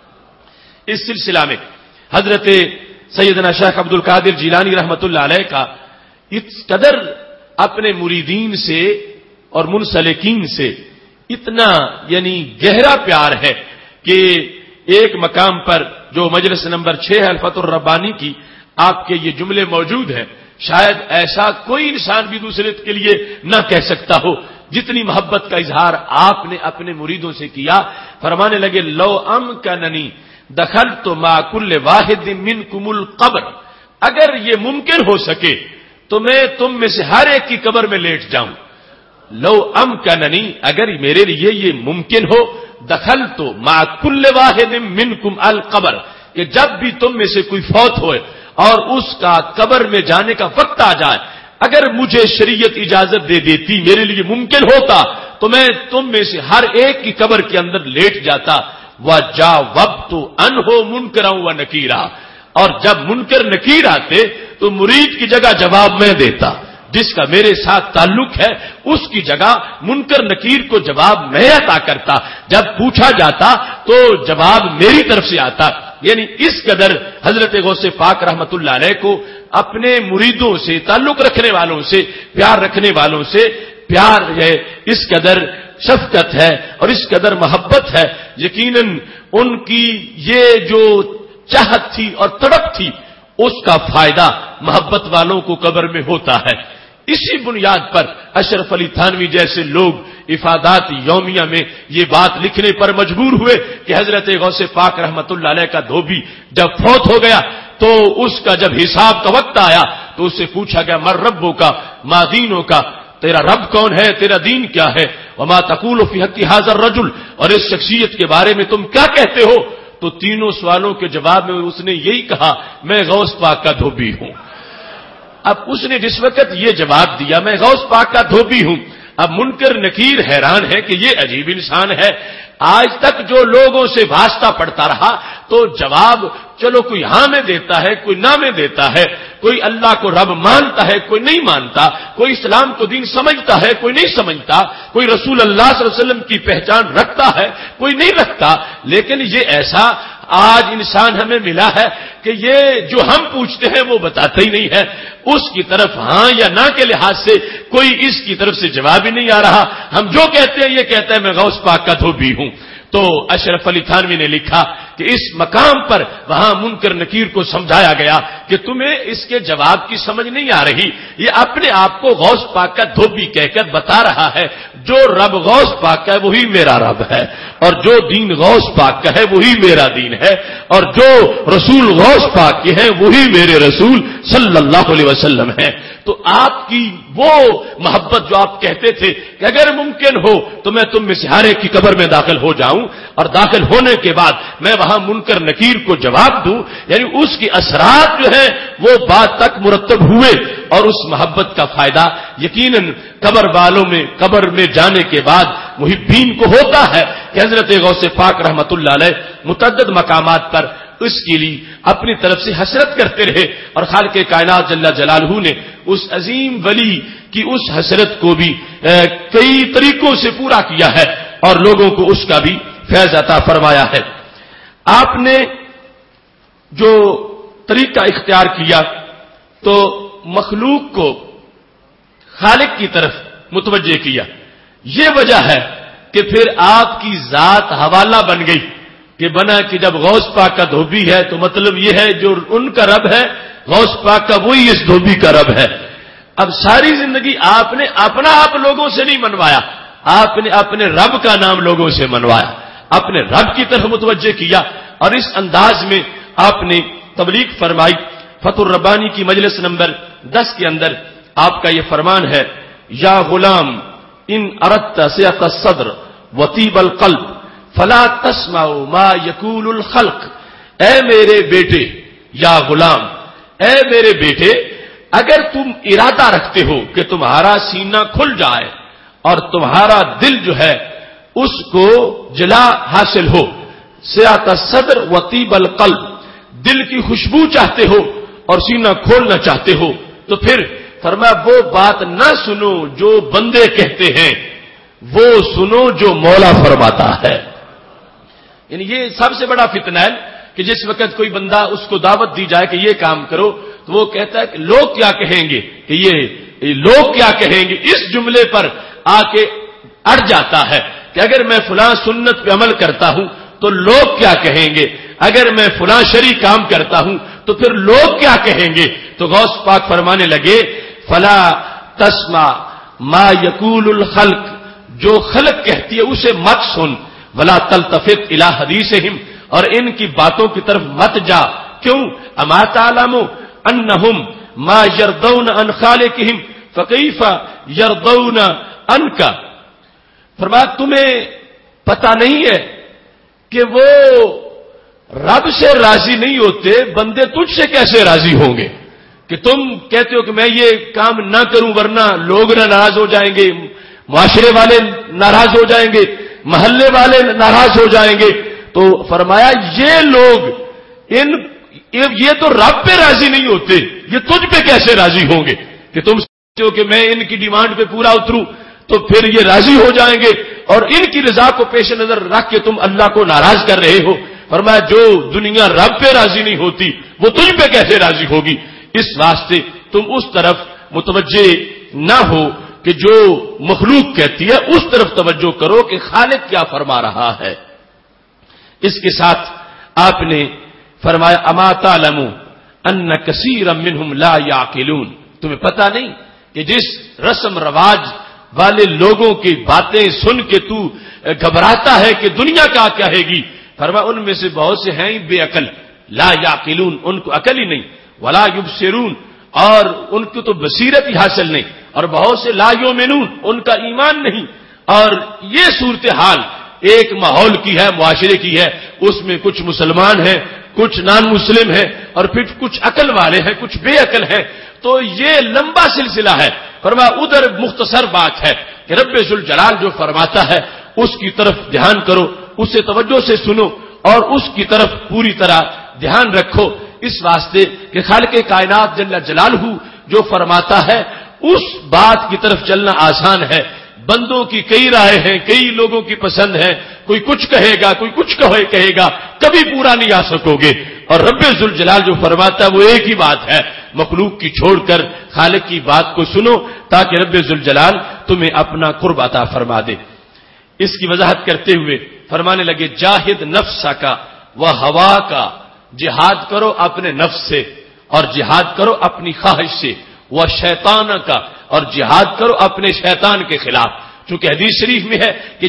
اس سلسلہ میں حضرت سیدنا شیخ عبد القادر جیلانی رحمت اللہ علیہ کا اس قدر اپنے مریدین سے اور منسلکین سے اتنا یعنی گہرا پیار ہے کہ ایک مقام پر جو مجلس نمبر 6 ہے الفتح الربانی کی، آپ کے یہ جملے موجود ہیں، شاید ایسا کوئی انسان بھی دوسرے کے لیے نہ کہہ سکتا ہو جتنی محبت کا اظہار آپ نے اپنے مریدوں سے کیا۔ فرمانے لگے لو امکننی دخلت ما کل واحد منکم القبر، اگر یہ ممکن ہو سکے تو میں تم میں سے ہر ایک کی قبر میں لیٹ جاؤں۔ لو امکننی، اگر میرے لیے یہ ممکن ہو، دخلت ما کل واحد منکم القبر، کہ جب بھی تم میں سے کوئی فوت ہوئے اور اس کا قبر میں جانے کا وقت آ جائے، اگر مجھے شریعت اجازت دے دیتی، میرے لیے ممکن ہوتا تو میں تم میں سے ہر ایک کی قبر کے اندر لیٹ جاتا۔ وَجَاوَبْتُ عَنْهُ مُنْكَرًا وَنَكِيرًا، اور جب منکر نکیر آتے تو مرید کی جگہ جواب میں دیتا، جس کا میرے ساتھ تعلق ہے اس کی جگہ منکر نکیر کو جواب میں عطا کرتا، جب پوچھا جاتا تو جواب میری طرف سے آتا۔ یعنی اس قدر حضرت غوث پاک رحمت اللہ علیہ کو اپنے مریدوں سے تعلق رکھنے والوں سے پیار رکھنے والوں سے پیار ہے، اس قدر شفقت ہے اور اس قدر محبت ہے، یقیناً ان کی یہ جو چاہت تھی اور تڑپ تھی اس کا فائدہ محبت والوں کو قبر میں ہوتا ہے۔ اسی بنیاد پر اشرف علی تھانوی جیسے لوگ افادات یومیہ میں یہ بات لکھنے پر مجبور ہوئے کہ حضرت غوث پاک رحمت اللہ علیہ کا دھوبی جب فوت ہو گیا تو اس کا جب حساب کا وقت آیا تو اس سے پوچھا گیا مر ربوں کا ما دینوں کا، تیرا رب کون ہے، تیرا دین کیا ہے، وما تقول فی حق ھذا الرجل، اور اس شخصیت کے بارے میں تم کیا کہتے ہو؟ تو تینوں سوالوں کے جواب میں اس نے یہی کہا میں غوث پاک کا دھوبی ہوں۔ اب اس نے جس وقت یہ جواب دیا میں غوث پاک کا دھوبی ہوں، اب منکر نکیر حیران ہے کہ یہ عجیب انسان ہے، آج تک جو لوگوں سے واسطہ پڑتا رہا تو جواب چلو کوئی ہاں میں دیتا ہے، کوئی نہ میں دیتا ہے، کوئی اللہ کو رب مانتا ہے، کوئی نہیں مانتا، کوئی اسلام کو دین سمجھتا ہے، کوئی نہیں سمجھتا، کوئی رسول اللہ صلی اللہ علیہ وسلم کی پہچان رکھتا ہے، کوئی نہیں رکھتا، لیکن یہ ایسا آج انسان ہمیں ملا ہے کہ یہ جو ہم پوچھتے ہیں وہ بتاتا ہی نہیں ہے، اس کی طرف ہاں یا نہ کے لحاظ سے کوئی اس کی طرف سے جواب ہی نہیں آ رہا. ہم جو کہتے ہیں یہ کہتا ہے میں غوث پاک کا دھوبی ہوں. تو اشرف علی تھانوی نے لکھا کہ اس مقام پر وہاں منکر نکیر کو سمجھایا گیا کہ تمہیں اس کے جواب کی سمجھ نہیں آ رہی، یہ اپنے آپ کو غوث پاک کا دھوبی کہہ کر بتا رہا ہے جو رب غوث پاک کا ہے وہی میرا رب ہے، اور جو دین غوث پاک کا ہے وہی میرا دین ہے، اور جو رسول غوث پاک کے ہیں وہی میرے رسول صلی اللہ علیہ وسلم ہیں. تو آپ کی وہ محبت جو آپ کہتے تھے کہ اگر ممکن ہو تو میں تم میں سے ہر ایک کی قبر میں داخل ہو جاؤں اور داخل ہونے کے بعد میں وہاں منکر نکیر کو جواب دوں، یعنی اس کی اثرات جو ہیں وہ بعد تک مرتب ہوئے، اور اس محبت کا فائدہ یقیناً قبر والوں میں قبر میں جانے کے بعد محبین کو ہوتا ہے کہ حضرت غوث پاک رحمت اللہ علیہ متعدد مقامات پر اس کے لیے اپنی طرف سے حسرت کرتے رہے، اور خالق کائنات جل جلالہ نے اس عظیم ولی کی اس حسرت کو بھی کئی طریقوں سے پورا کیا ہے اور لوگوں کو اس کا بھی فیض عطا فرمایا ہے. آپ نے جو طریقہ اختیار کیا تو مخلوق کو خالق کی طرف متوجہ کیا، یہ وجہ ہے کہ پھر آپ کی ذات حوالہ بن گئی کہ بنا کہ جب غوث پاک کا دھوبی ہے تو مطلب یہ ہے جو ان کا رب ہے غوث پاک کا وہی اس دھوبی کا رب ہے. اب ساری زندگی آپ نے اپنا آپ لوگوں سے نہیں منوایا، آپ نے اپنے رب کا نام لوگوں سے منوایا، اپنے رب کی طرف متوجہ کیا، اور اس انداز میں آپ نے تبلیغ فرمائی. فتح الربانی کی مجلس نمبر 10 کے اندر آپ کا یہ فرمان ہے، یا غلام ان اردت سعۃ الصدر وطیب القلب فلا تسمع ما یقول الخلق. اے میرے بیٹے، یا غلام، اے میرے بیٹے، اگر تم ارادہ رکھتے ہو کہ تمہارا سینہ کھل جائے اور تمہارا دل جو ہے اس کو جلا حاصل ہو، سعۃ الصدر وطیب القلب، دل کی خوشبو چاہتے ہو اور سینہ کھولنا چاہتے ہو، تو پھر فرمایا وہ بات نہ سنو جو بندے کہتے ہیں، وہ سنو جو مولا فرماتا ہے. یعنی یہ سب سے بڑا فتنہ ہے کہ جس وقت کوئی بندہ اس کو دعوت دی جائے کہ یہ کام کرو تو وہ کہتا ہے کہ لوگ کیا کہیں گے، کہ یہ لوگ کیا کہیں گے. اس جملے پر آ کے اڑ جاتا ہے کہ اگر میں فلاں سنت پہ عمل کرتا ہوں تو لوگ کیا کہیں گے، اگر میں فلاں شرعی کام کرتا ہوں تو پھر لوگ کیا کہیں گے. تو غوث پاک فرمانے لگے، فلا تسمع ما یقول الخلق، جو خلق کہتی ہے اسے مت سن، ولا تلتفت الی حدیثہم، اور ان کی باتوں کی طرف مت جا. کیوں؟ اما تعلم انہم ما یرضون عن خالقہم فکیف یرضون عنک. فرمایا تمہیں پتہ نہیں ہے کہ وہ رب سے راضی نہیں ہوتے، بندے تجھ سے کیسے راضی ہوں گے؟ کہ تم کہتے ہو کہ میں یہ کام نہ کروں ورنہ لوگ ناراض ہو جائیں گے، معاشرے والے ناراض ہو جائیں گے، محلے والے ناراض ہو جائیں گے. تو فرمایا یہ لوگ یہ تو رب پہ راضی نہیں ہوتے، یہ تجھ پہ کیسے راضی ہوں گے کہ تم سمجھتے ہو کہ میں ان کی ڈیمانڈ پہ پورا اتروں تو پھر یہ راضی ہو جائیں گے، اور ان کی رضا کو پیش نظر رکھ کے تم اللہ کو ناراض کر رہے ہو. فرمایا جو دنیا رب پہ راضی نہیں ہوتی وہ تجھ پہ کیسے راضی ہوگی. اس واسطے تم اس طرف متوجہ نہ ہو کہ جو مخلوق کہتی ہے، اس طرف توجہ کرو کہ خالق کیا فرما رہا ہے. اس کے ساتھ آپ نے فرمایا اما تعلم ان کثیرا منہم لا یعقلون. تمہیں پتہ نہیں کہ جس رسم رواج والے لوگوں کی باتیں سن کے تو گھبراتا ہے کہ دنیا کا کہے گی، فرمایا ان میں سے بہت سے ہیں بے عقل، لا یعقلون، ان کو عقل ہی نہیں، ولا یبصرون، اور ان کو تو بصیرت ہی حاصل نہیں، اور بہت سے لا یؤمنون، ان کا ایمان نہیں. اور یہ صورتحال ایک ماحول کی ہے، معاشرے کی ہے، اس میں کچھ مسلمان ہیں، کچھ نان مسلم ہیں، اور پھر کچھ عقل والے ہیں، کچھ بے عقل ہیں. تو یہ لمبا سلسلہ ہے. فرمایا ادھر مختصر بات ہے کہ رب ذوالجلال جو فرماتا ہے اس کی طرف دھیان کرو، اسے توجہ سے سنو اور اس کی طرف پوری طرح دھیان رکھو اس واسطے کہ خالق کائنات جل جلالہ جو فرماتا ہے اس بات کی طرف چلنا آسان ہے. بندوں کی کئی رائے ہیں, کئی لوگوں کی پسند ہے, کوئی کچھ کہے گا, کوئی کچھ کہے گا, کبھی پورا نہیں آ سکو گے. اور رب ذوالجلال جو فرماتا ہے وہ ایک ہی بات ہے, مخلوق کی چھوڑ کر خالق کی بات کو سنو تاکہ رب ذوالجلال تمہیں اپنا قرب عطا فرما دے. اس کی وضاحت کرتے ہوئے فرمانے لگے جاہد نفسا کا و ہوا کا, جہاد کرو اپنے نفس سے اور جہاد کرو اپنی خواہش سے, وہ شیطان کا, اور جہاد کرو اپنے شیطان کے خلاف. چونکہ حدیث شریف میں ہے کہ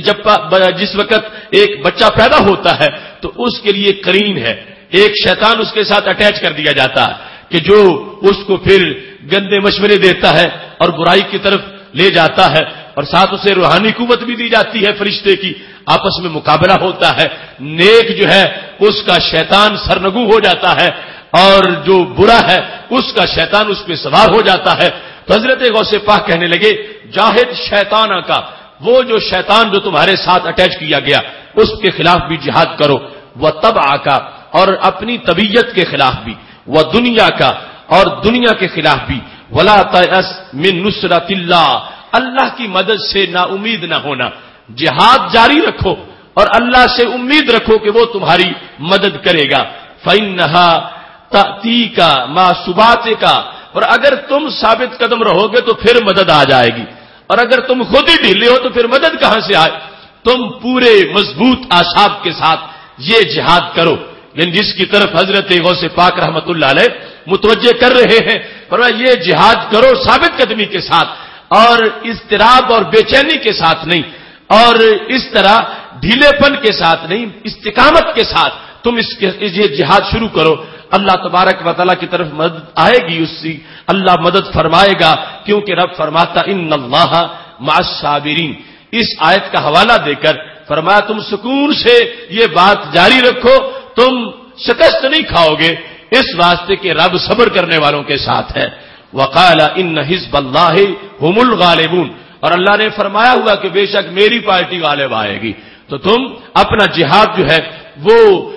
جس وقت ایک بچہ پیدا ہوتا ہے تو اس کے لیے قرین ہے, ایک شیطان اس کے ساتھ اٹیچ کر دیا جاتا ہے کہ جو اس کو پھر گندے مشورے دیتا ہے اور برائی کی طرف لے جاتا ہے, اور ساتھ اسے روحانی قوت بھی دی جاتی ہے, فرشتے کی آپس میں مقابلہ ہوتا ہے. نیک جو ہے اس کا شیطان سرنگو ہو جاتا ہے اور جو برا ہے اس کا شیطان اس پہ سوار ہو جاتا ہے. تو حضرت غوث پاک کہنے لگے جاہد شیطان کا, وہ جو شیطان جو تمہارے ساتھ اٹیچ کیا گیا اس کے خلاف بھی جہاد کرو, وہ طبع کا, اور اپنی طبیعت کے خلاف بھی, وہ دنیا کا, اور دنیا کے خلاف بھی, ولا تیأس من نصرت اللہ, اللہ کی مدد سے نا امید نہ ہونا. جہاد جاری رکھو اور اللہ سے امید رکھو کہ وہ تمہاری مدد کرے گا. فإنها تأتیک ما ثباتک, اور اگر تم ثابت قدم رہو گے تو پھر مدد آ جائے گی, اور اگر تم خود ہی ڈھیلے ہو تو پھر مدد کہاں سے آئے. تم پورے مضبوط اعصاب کے ساتھ یہ جہاد کرو. یعنی جس کی طرف حضرت غوث پاک رحمت اللہ علیہ متوجہ کر رہے ہیں, فرمایا یہ جہاد کرو ثابت قدمی کے ساتھ اور اضطراب اور بے چینی کے ساتھ نہیں, اور اس طرح ڈھیلے پن کے ساتھ نہیں, استقامت کے ساتھ تم یہ جہاد شروع کرو. اللہ تبارک و تعالیٰ کی طرف مدد آئے گی, اس سے اللہ مدد فرمائے گا, کیونکہ رب فرماتا ان اللہ مع الصابرین. اس آیت کا حوالہ دے کر فرمایا تم سکون سے یہ بات جاری رکھو, تم شکست نہیں کھاؤ گے, اس واسطے کہ رب صبر کرنے والوں کے ساتھ ہے. وقال ان حزب اللہ هم الغالبون, اور اللہ نے فرمایا ہوا کہ بے شک میری پارٹی غالب آئے گی. تو تم اپنا جہاد جو ہے وہ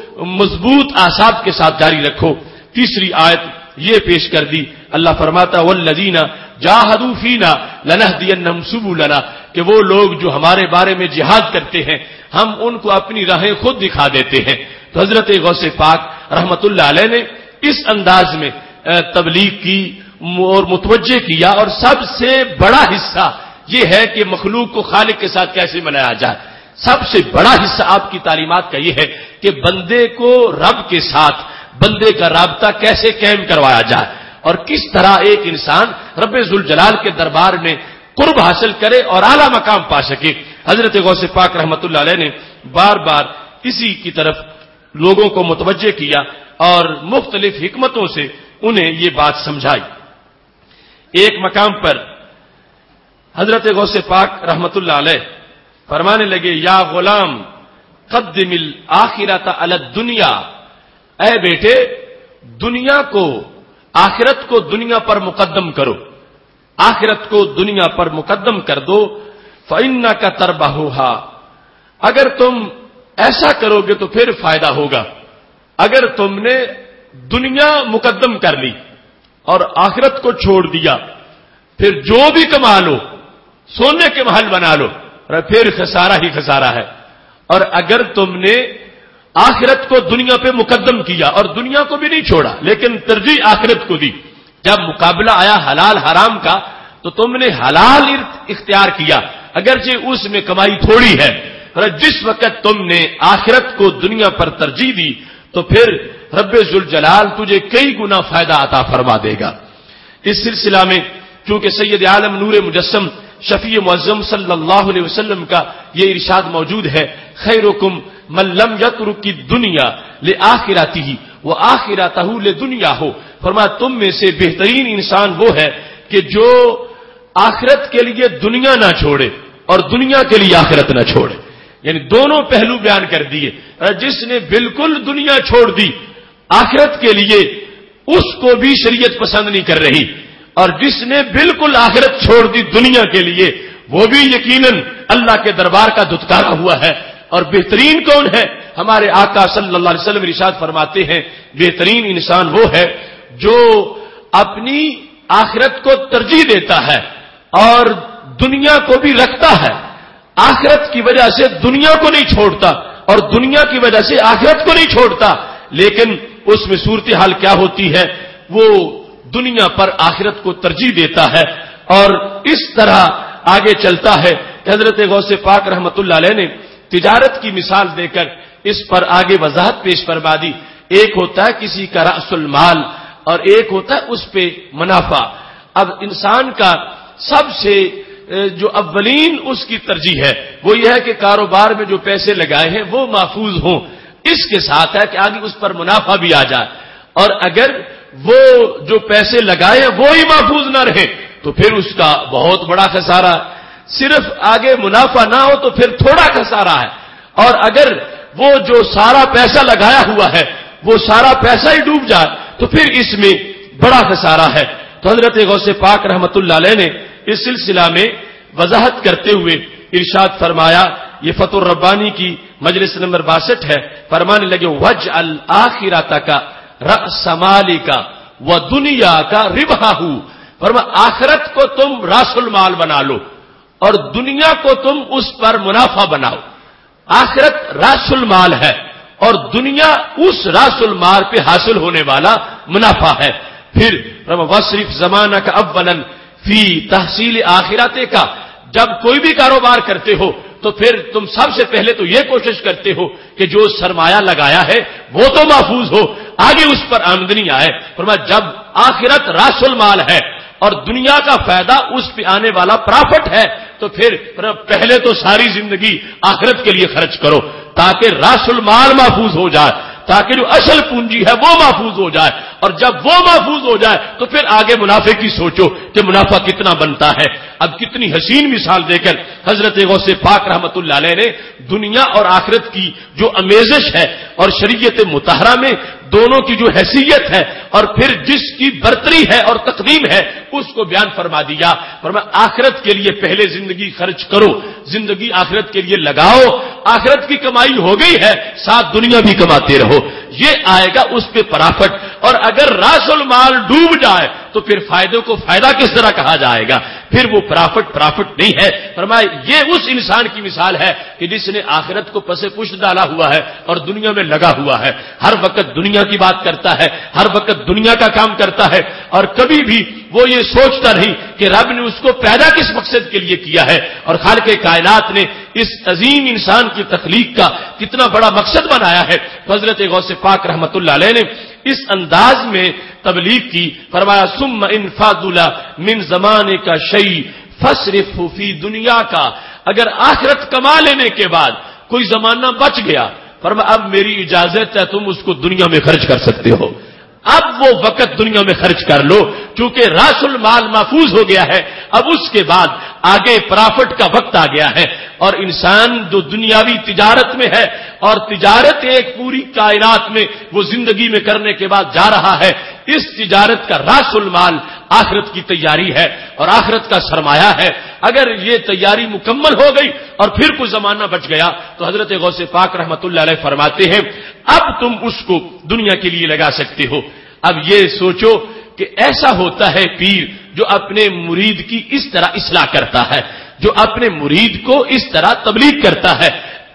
مضبوط اعصاب کے ساتھ جاری رکھو. تیسری آیت یہ پیش کر دی, اللہ فرماتا والذین جاہدوا فینا لنہدینہم سبلنا, کہ وہ لوگ جو ہمارے بارے میں جہاد کرتے ہیں ہم ان کو اپنی راہیں خود دکھا دیتے ہیں. تو حضرت غوث پاک رحمت اللہ علیہ نے اس انداز میں تبلیغ کی اور متوجہ کیا, اور سب سے بڑا حصہ یہ ہے کہ مخلوق کو خالق کے ساتھ کیسے ملایا جائے. سب سے بڑا حصہ آپ کی تعلیمات کا یہ ہے کہ بندے کو رب کے ساتھ بندے کا رابطہ کیسے قائم کروایا جائے, اور کس طرح ایک انسان رب ذوالجلال کے دربار میں قرب حاصل کرے اور اعلیٰ مقام پا سکے. حضرت غوث پاک رحمت اللہ علیہ نے بار بار اسی کی طرف لوگوں کو متوجہ کیا اور مختلف حکمتوں سے انہیں یہ بات سمجھائی. ایک مقام پر حضرت غوث پاک رحمت اللہ علیہ فرمانے لگے یا غلام قدم الآخرۃ علی الدنیا, اے بیٹے دنیا کو آخرت کو دنیا پر مقدم کرو, آخرت کو دنیا پر مقدم کر دو. فإنک تربحھا, اگر تم ایسا کرو گے تو پھر فائدہ ہوگا. اگر تم نے دنیا مقدم کر لی اور آخرت کو چھوڑ دیا پھر جو بھی کما لو سونے کے محل بنا لو, پھر خسارہ ہی خسارہ ہے. اور اگر تم نے آخرت کو دنیا پہ مقدم کیا اور دنیا کو بھی نہیں چھوڑا لیکن ترجیح آخرت کو دی, جب مقابلہ آیا حلال حرام کا تو تم نے حلال اختیار کیا اگرچہ اس میں کمائی تھوڑی ہے, اور جس وقت تم نے آخرت کو دنیا پر ترجیح دی تو پھر رب ذوالجلال تجھے کئی گنا فائدہ عطا فرما دے گا. اس سلسلہ میں چونکہ سید عالم نور مجسم شفیع معظم صلی اللہ علیہ وسلم کا یہ ارشاد موجود ہے خیرکم من لم یترک الدنیا لآخرتہ وآخرتہ لدنیاہ, فرمایا تم میں سے بہترین انسان وہ ہے کہ جو آخرت کے لیے دنیا نہ چھوڑے اور دنیا کے لیے آخرت نہ چھوڑے. یعنی دونوں پہلو بیان کر دیے. جس نے بالکل دنیا چھوڑ دی آخرت کے لیے اس کو بھی شریعت پسند نہیں کر رہی, اور جس نے بالکل آخرت چھوڑ دی دنیا کے لیے وہ بھی یقیناً اللہ کے دربار کا دھتکارا ہوا ہے. اور بہترین کون ہے ہمارے آقا صلی اللہ علیہ وسلم ارشاد فرماتے ہیں بہترین انسان وہ ہے جو اپنی آخرت کو ترجیح دیتا ہے اور دنیا کو بھی رکھتا ہے، آخرت کی وجہ سے دنیا کو نہیں چھوڑتا اور دنیا کی وجہ سے آخرت کو نہیں چھوڑتا، لیکن اس میں صورتحال کیا ہوتی ہے، وہ دنیا پر آخرت کو ترجیح دیتا ہے اور اس طرح آگے چلتا ہے کہ حضرت غوث پاک رحمت اللہ علیہ نے تجارت کی مثال دے کر اس پر آگے وضاحت پیش فرما دی۔ ایک ہوتا ہے کسی کا رأس المال اور ایک ہوتا ہے اس پہ منافع۔ اب انسان کا سب سے جو اولین اس کی ترجیح ہے وہ یہ ہے کہ کاروبار میں جو پیسے لگائے ہیں وہ محفوظ ہوں، اس کے ساتھ ہے کہ آگے اس پر منافع بھی آ جائے، اور اگر وہ جو پیسے لگائے ہیں وہ ہی محفوظ نہ رہے تو پھر اس کا بہت بڑا خسارہ ہے۔ صرف آگے منافع نہ ہو تو پھر تھوڑا خسارہ ہے، اور اگر وہ جو سارا پیسہ لگایا ہوا ہے وہ سارا پیسہ ہی ڈوب جائے تو پھر اس میں بڑا خسارہ ہے۔ تو حضرت غوث پاک رحمت اللہ علیہ نے اس سلسلہ میں وضاحت کرتے ہوئے ارشاد فرمایا، یہ فتح الربانی کی مجلس نمبر 62 ہے، فرمانے لگے وجعل آخرتک رأس مالک ودنیا کا ربحہ، فرمایا آخرت کو تم راس المال بنا لو اور دنیا کو تم اس پر منافع بناؤ۔ آخرت راس المال ہے اور دنیا اس راس المال پہ حاصل ہونے والا منافع ہے۔ پھر وصرف زمانہ کا اولا فی تحصیل آخرت کا، جب کوئی بھی کاروبار کرتے ہو تو پھر تم سب سے پہلے تو یہ کوشش کرتے ہو کہ جو سرمایہ لگایا ہے وہ تو محفوظ ہو، آگے اس پر آمدنی آئے۔ فرمایا جب آخرت راس المال ہے اور دنیا کا فائدہ اس پہ آنے والا پرافٹ ہے تو پھر پہلے تو ساری زندگی آخرت کے لیے خرچ کرو تاکہ راس المال محفوظ ہو جائے، تاکہ جو اصل پونجی ہے وہ محفوظ ہو جائے، اور جب وہ محفوظ ہو جائے تو پھر آگے منافع کی سوچو کہ منافع کتنا بنتا ہے۔ اب کتنی حسین مثال دے کر حضرت غوث پاک رحمت اللہ علیہ نے دنیا اور آخرت کی جو امیزش ہے اور شریعت مطہرہ میں دونوں کی جو حیثیت ہے اور پھر جس کی برتری ہے اور تقدیم ہے اس کو بیان فرما دیا۔ فرمایا آخرت کے لیے پہلے زندگی خرچ کرو، زندگی آخرت کے لیے لگاؤ، آخرت کی کمائی ہو گئی ہے ساتھ دنیا بھی کماتے رہو، یہ آئے گا اس پہ پرافٹ۔ اور اگر راس المال ڈوب جائے تو پھر فائدوں کو فائدہ کس طرح کہا جائے گا، پھر وہ پرافٹ نہیں ہے۔ فرمایا یہ اس انسان کی مثال ہے کہ جس نے آخرت کو پس پشت ڈالا ہوا ہے اور دنیا میں لگا ہوا ہے، ہر وقت دنیا کی بات کرتا ہے، ہر وقت دنیا کا کام کرتا ہے، اور کبھی بھی وہ یہ سوچتا نہیں کہ رب نے اس کو پیدا کس مقصد کے لیے کیا ہے اور خالق کائنات نے اس عظیم انسان کی تخلیق کا کتنا بڑا مقصد بنایا ہے۔ حضرت غوث پاک رحمت اللہ علیہ نے اس انداز میں تبلیغ کی۔ فرمایا ثم انفاض من زمانے کا شیء فصرف فی دنیا کا، اگر آخرت کما لینے کے بعد کوئی زمانہ بچ گیا، فرمایا اب میری اجازت ہے تم اس کو دنیا میں خرچ کر سکتے ہو، اب وہ وقت دنیا میں خرچ کر لو چونکہ راس المال محفوظ ہو گیا ہے، اب اس کے بعد آگے پرافٹ کا وقت آ گیا ہے۔ اور انسان جو دنیاوی تجارت میں ہے اور تجارت ایک پوری کائنات میں وہ زندگی میں کرنے کے بعد جا رہا ہے، اس تجارت کا راس المال آخرت کی تیاری ہے اور آخرت کا سرمایہ ہے۔ اگر یہ تیاری مکمل ہو گئی اور پھر کوئی زمانہ بچ گیا تو حضرت غوث پاک رحمت اللہ علیہ فرماتے ہیں اب تم اس کو دنیا کے لیے لگا سکتے ہو۔ اب یہ سوچو کہ ایسا ہوتا ہے پیر جو اپنے مرید کی اس طرح اصلاح کرتا ہے، جو اپنے مرید کو اس طرح تبلیغ کرتا ہے۔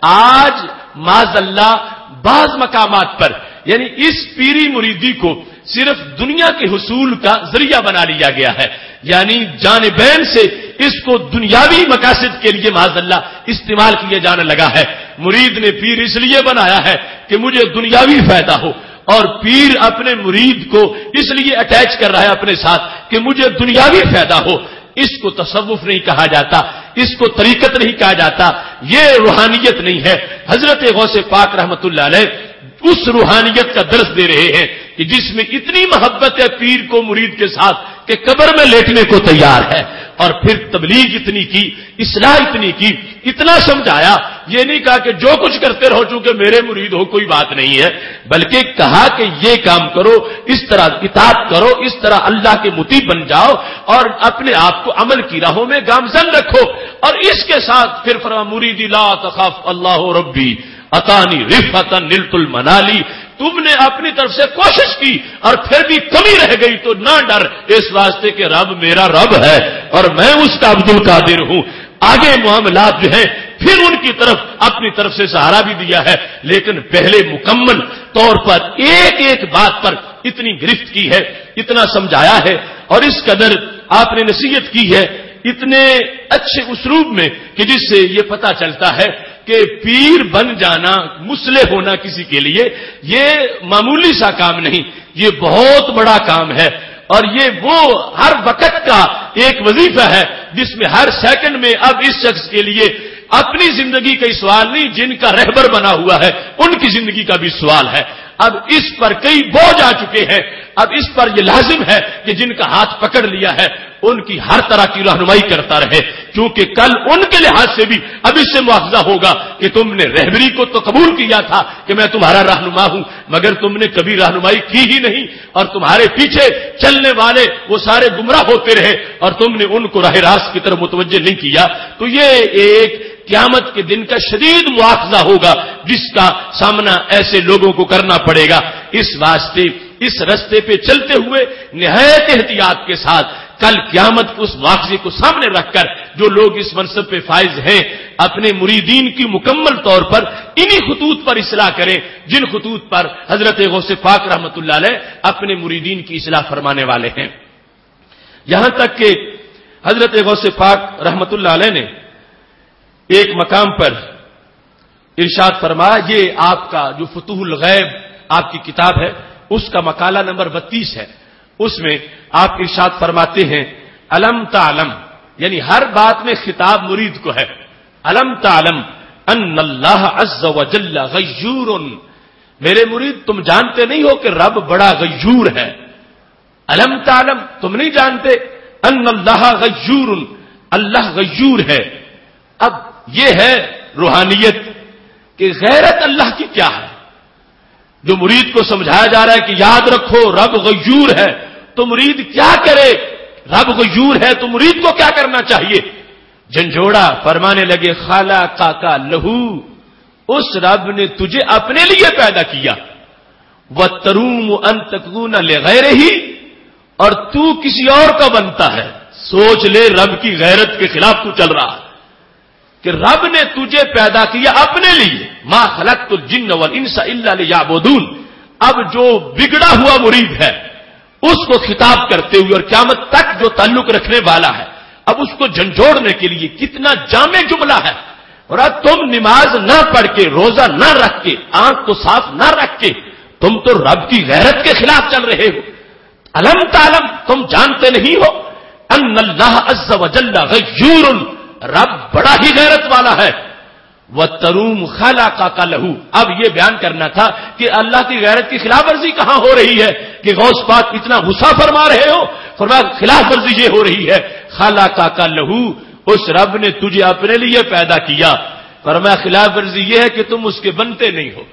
آج معاذ اللہ بعض مقامات پر یعنی اس پیری مریدی کو صرف دنیا کے حصول کا ذریعہ بنا لیا گیا ہے، یعنی جانبین سے اس کو دنیاوی مقاصد کے لیے معاذ اللہ استعمال کیا جانے لگا ہے۔ مرید نے پیر اس لیے بنایا ہے کہ مجھے دنیاوی فائدہ ہو، اور پیر اپنے مرید کو اس لیے اٹیچ کر رہا ہے اپنے ساتھ کہ مجھے دنیاوی فائدہ ہو۔ اس کو تصوف نہیں کہا جاتا، اس کو طریقت نہیں کہا جاتا، یہ روحانیت نہیں ہے۔ حضرت غوث پاک رحمت اللہ علیہ اس روحانیت کا درس دے رہے ہیں کہ جس میں اتنی محبت ہے پیر کو مرید کے ساتھ کہ قبر میں لیٹنے کو تیار ہے، اور پھر تبلیغ اتنی کی، اصلاح اتنی کی، اتنا سمجھایا، یہ نہیں کہا کہ جو کچھ کرتے رہو چونکہ میرے مرید ہو کوئی بات نہیں ہے، بلکہ کہا کہ یہ کام کرو، اس طرح اطاعت کرو، اس طرح اللہ کے مطیع بن جاؤ اور اپنے آپ کو عمل کی راہوں میں گامزن رکھو۔ اور اس کے ساتھ پھر فرمایا مریدی لا تخاف اللہ ربی अतानी रिफतन निलतुल मनाली, तुमने अपनी तरफ से कोशिश की और फिर भी कमी रह गई तो ना डर, इस वास्ते के रब मेरा रब है और मैं उसका अब्दुल कादिर हूं। आगे मामलात जो है फिर उनकी तरफ अपनी तरफ से सहारा भी दिया है, लेकिन पहले मुकम्मल तौर पर एक एक बात पर इतनी गिरफ्त की है, इतना समझाया है और इस कदर आपने नसीहत की है इतने अच्छे उसलूब में कि जिससे ये पता चलता है कि पीर बन जाना, मुसले होना किसी के लिए ये मामूली सा काम नहीं, ये बहुत बड़ा काम है और ये वो हर वक्त का एक वजीफा है जिसमें हर सेकंड में अब इस शख्स के लिए अपनी जिंदगी का सवाल नहीं, जिनका रहबर बना हुआ है उनकी जिंदगी का भी सवाल है। अब इस पर कई बोझ आ चुके हैं, अब इस पर यह लाजिम है कि जिनका हाथ पकड़ लिया है उनकी हर तरह की रहनुमाई करता रहे, क्योंकि कल उनके लिहाज से भी अब इससे मुआवजा होगा कि तुमने रहबरी को तो कबूल किया था कि मैं तुम्हारा रहनुमा हूं, मगर तुमने कभी रहनुमाई की ही नहीं और तुम्हारे पीछे चलने वाले वो सारे गुमराह होते रहे और तुमने उनको राह रास्त की तरफ मुतवज्जे नहीं किया। तो ये एक क़यामत के दिन का शदीद मुआवजा होगा जिसका सामना ऐसे लोगों को करना पड़ेगा। इस वास्ते इस रास्ते पे चलते हुए निहायत एहतियात के साथ कल क़यामत के उस मुआवजे को सामने रखकर जो लोग इस मनसब पे फाइज हैं अपने मुरीदीन की मुकम्मल तौर पर इन्हीं खतूत पर इस्लाह करें जिन खतूत पर हजरत गौसे पाक रहमतुल्लाह अलैह अपने मुरीदीन की इस्लाह फरमाने वाले हैं। यहां तक कि हजरत गौसे पाक रहमतुल्लाह अलैह ने एक मकाम पर इरशाद फरमाया, ये आपका जो फुतूहुल गैब आपकी किताब है उसका मकाला नंबर 32 है, उसमें आप इरशाद फरमाते हैं अलम तालम, यानी हर बात में खिताब मुरीद को है, अलम तालम अन्नल्लाह अज़्ज़ व जल्ल गय्यूरुन, मेरे मुरीद तुम जानते नहीं हो कि रब बड़ा गय्यूर है। अलम तालम, तुम नहीं जानते अन्नल्लाह गय्यूरुन, अल्लाह गय्यूर है। अब ये है रूहानियत कि गैरत अल्लाह की क्या है, जो मुरीद को समझाया जा रहा है कि याद रखो रब गय्यूर है, तो मुरीद क्या करे, रब गय्यूर है तो मुरीद को क्या करना चाहिए। झंझोड़ा फरमाने लगे खाला काका लहू, उस रब ने तुझे अपने लिए पैदा किया, व तरूम अन तकून ले गैरही, और तू किसी और का बनता है। सोच ले रब की गैरत के खिलाफ तू चल रहा है कि रब ने तुझे पैदा किया अपने लिए, मा खलक़तुल जिन्न वल इंसा इल्ला लियअबुदून। अब जो बिगड़ा हुआ मुरीद है उसको खिताब करते हुए और क़यामत तक जो ताल्लुक रखने वाला है, अब उसको झंझोड़ने के लिए कितना जामे जुमला है। और अब तुम नमाज ना पढ़ के, रोजा ना रख के, आंख को साफ ना रख के तुम तो रब की गैरत के खिलाफ चल रहे हो। अलम तालम, तुम जानते नहीं हो अन्नल्लाह अज़्ज़ व जल्ल गय्यूरुन, रब बड़ा ही गैरत वाला है। व तरूम खलाका लहू, अब यह बयान करना था कि अल्लाह की गैरत की खिलाफ वर्जी कहां हो रही है कि गौस पाक इतना गुस्सा फरमा रहे हो। फरमाया खिलाफ वर्जी ये हो रही है खलाका लहू, उस रब ने तुझे अपने लिए पैदा किया। फरमाया खिलाफ वर्जी यह है कि तुम उसके बनते नहीं हो।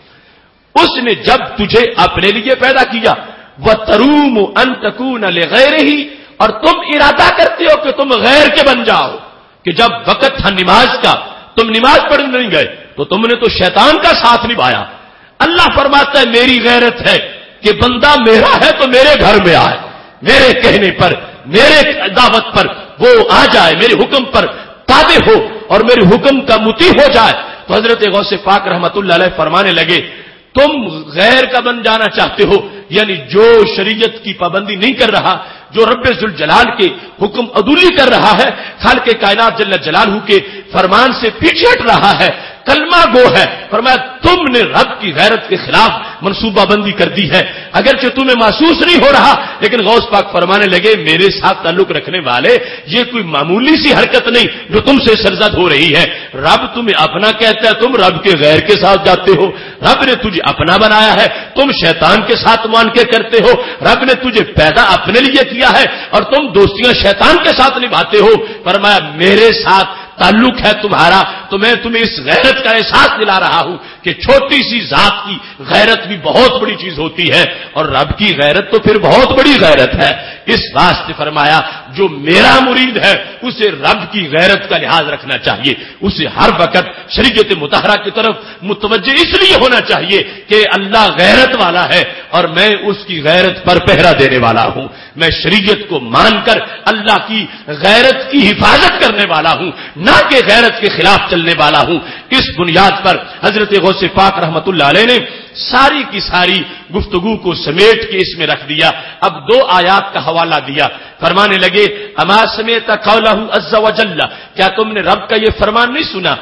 उसने जब तुझे अपने लिए पैदा किया, व तरूम अन तकून ले गैरही, और तुम इरादा करते हो कि तुम गैर के बन जाओ, कि जब वक्त था नमाज का तुम नमाज पढ़ने नहीं गए तो तुमने तो शैतान का साथ निभाया। अल्लाह फरमाता है मेरी गैरत है कि बंदा मेरा है तो मेरे घर में आए, मेरे कहने पर, मेरे दावत पर वो आ जाए, मेरे हुक्म पर ताबे हो और मेरे हुक्म का मुती हो जाए। तो हजरत गौसे पाक रहमतुल्लाह अलैह फरमाने लगे तुम गैर का बन जाना चाहते हो, यानी जो शरीयत की पाबंदी नहीं कर रहा, जो रब्बे जुल जलाल के हुक्म अदूली कर रहा है, खालिक कायनात जल्ल जलालहू के फरमान से पीछे हट रहा है, कलमा गो है। फरमाया तुमने रब की गैरत के खिलाफ मनसूबाबंदी कर दी है, अगरचे तुम्हें महसूस नहीं हो रहा, लेकिन गौस पाक फरमाने लगे मेरे साथ ताल्लुक रखने वाले ये कोई मामूली सी हरकत नहीं जो तुमसे सरजद हो रही है। रब तुम्हें अपना कहता है, तुम रब के गैर के साथ जाते हो। रब ने तुझे अपना बनाया है, तुम शैतान के साथ मान के करते हो। रब ने तुझे पैदा अपने लिए किया है और तुम दोस्तियां शैतान के साथ निभाते हो। फरमाया मेरे साथ تعلق ہے تمہارا، تو میں تمہیں اس غیرت کا احساس دلا رہا ہوں کہ چھوٹی سی ذات کی غیرت بھی بہت بڑی چیز ہوتی ہے، اور رب کی غیرت تو پھر بہت بڑی غیرت ہے۔ اس واسطے فرمایا جو میرا مرید ہے اسے رب کی غیرت کا لحاظ رکھنا چاہیے، اسے ہر وقت شریعت مطہرہ کی طرف متوجہ اس لیے ہونا چاہیے کہ اللہ غیرت والا ہے اور میں اس کی غیرت پر پہرا دینے والا ہوں، میں شریعت کو مان کر اللہ کی غیرت کی حفاظت کرنے والا ہوں، نہ کہ غیرت کے خلاف چلنے والا ہوں۔ اس بنیاد پر حضرت غوث پاک رحمت اللہ علیہ نے ساری کی ساری گفتگو کو سمیٹ کے اس میں رکھ دیا۔ اب 2 آیات کا حوالہ دیا، فرمانے لگے اما سمعت قولہ عز وجل، کیا تم نے رب کا یہ فرمان نہیں سنا،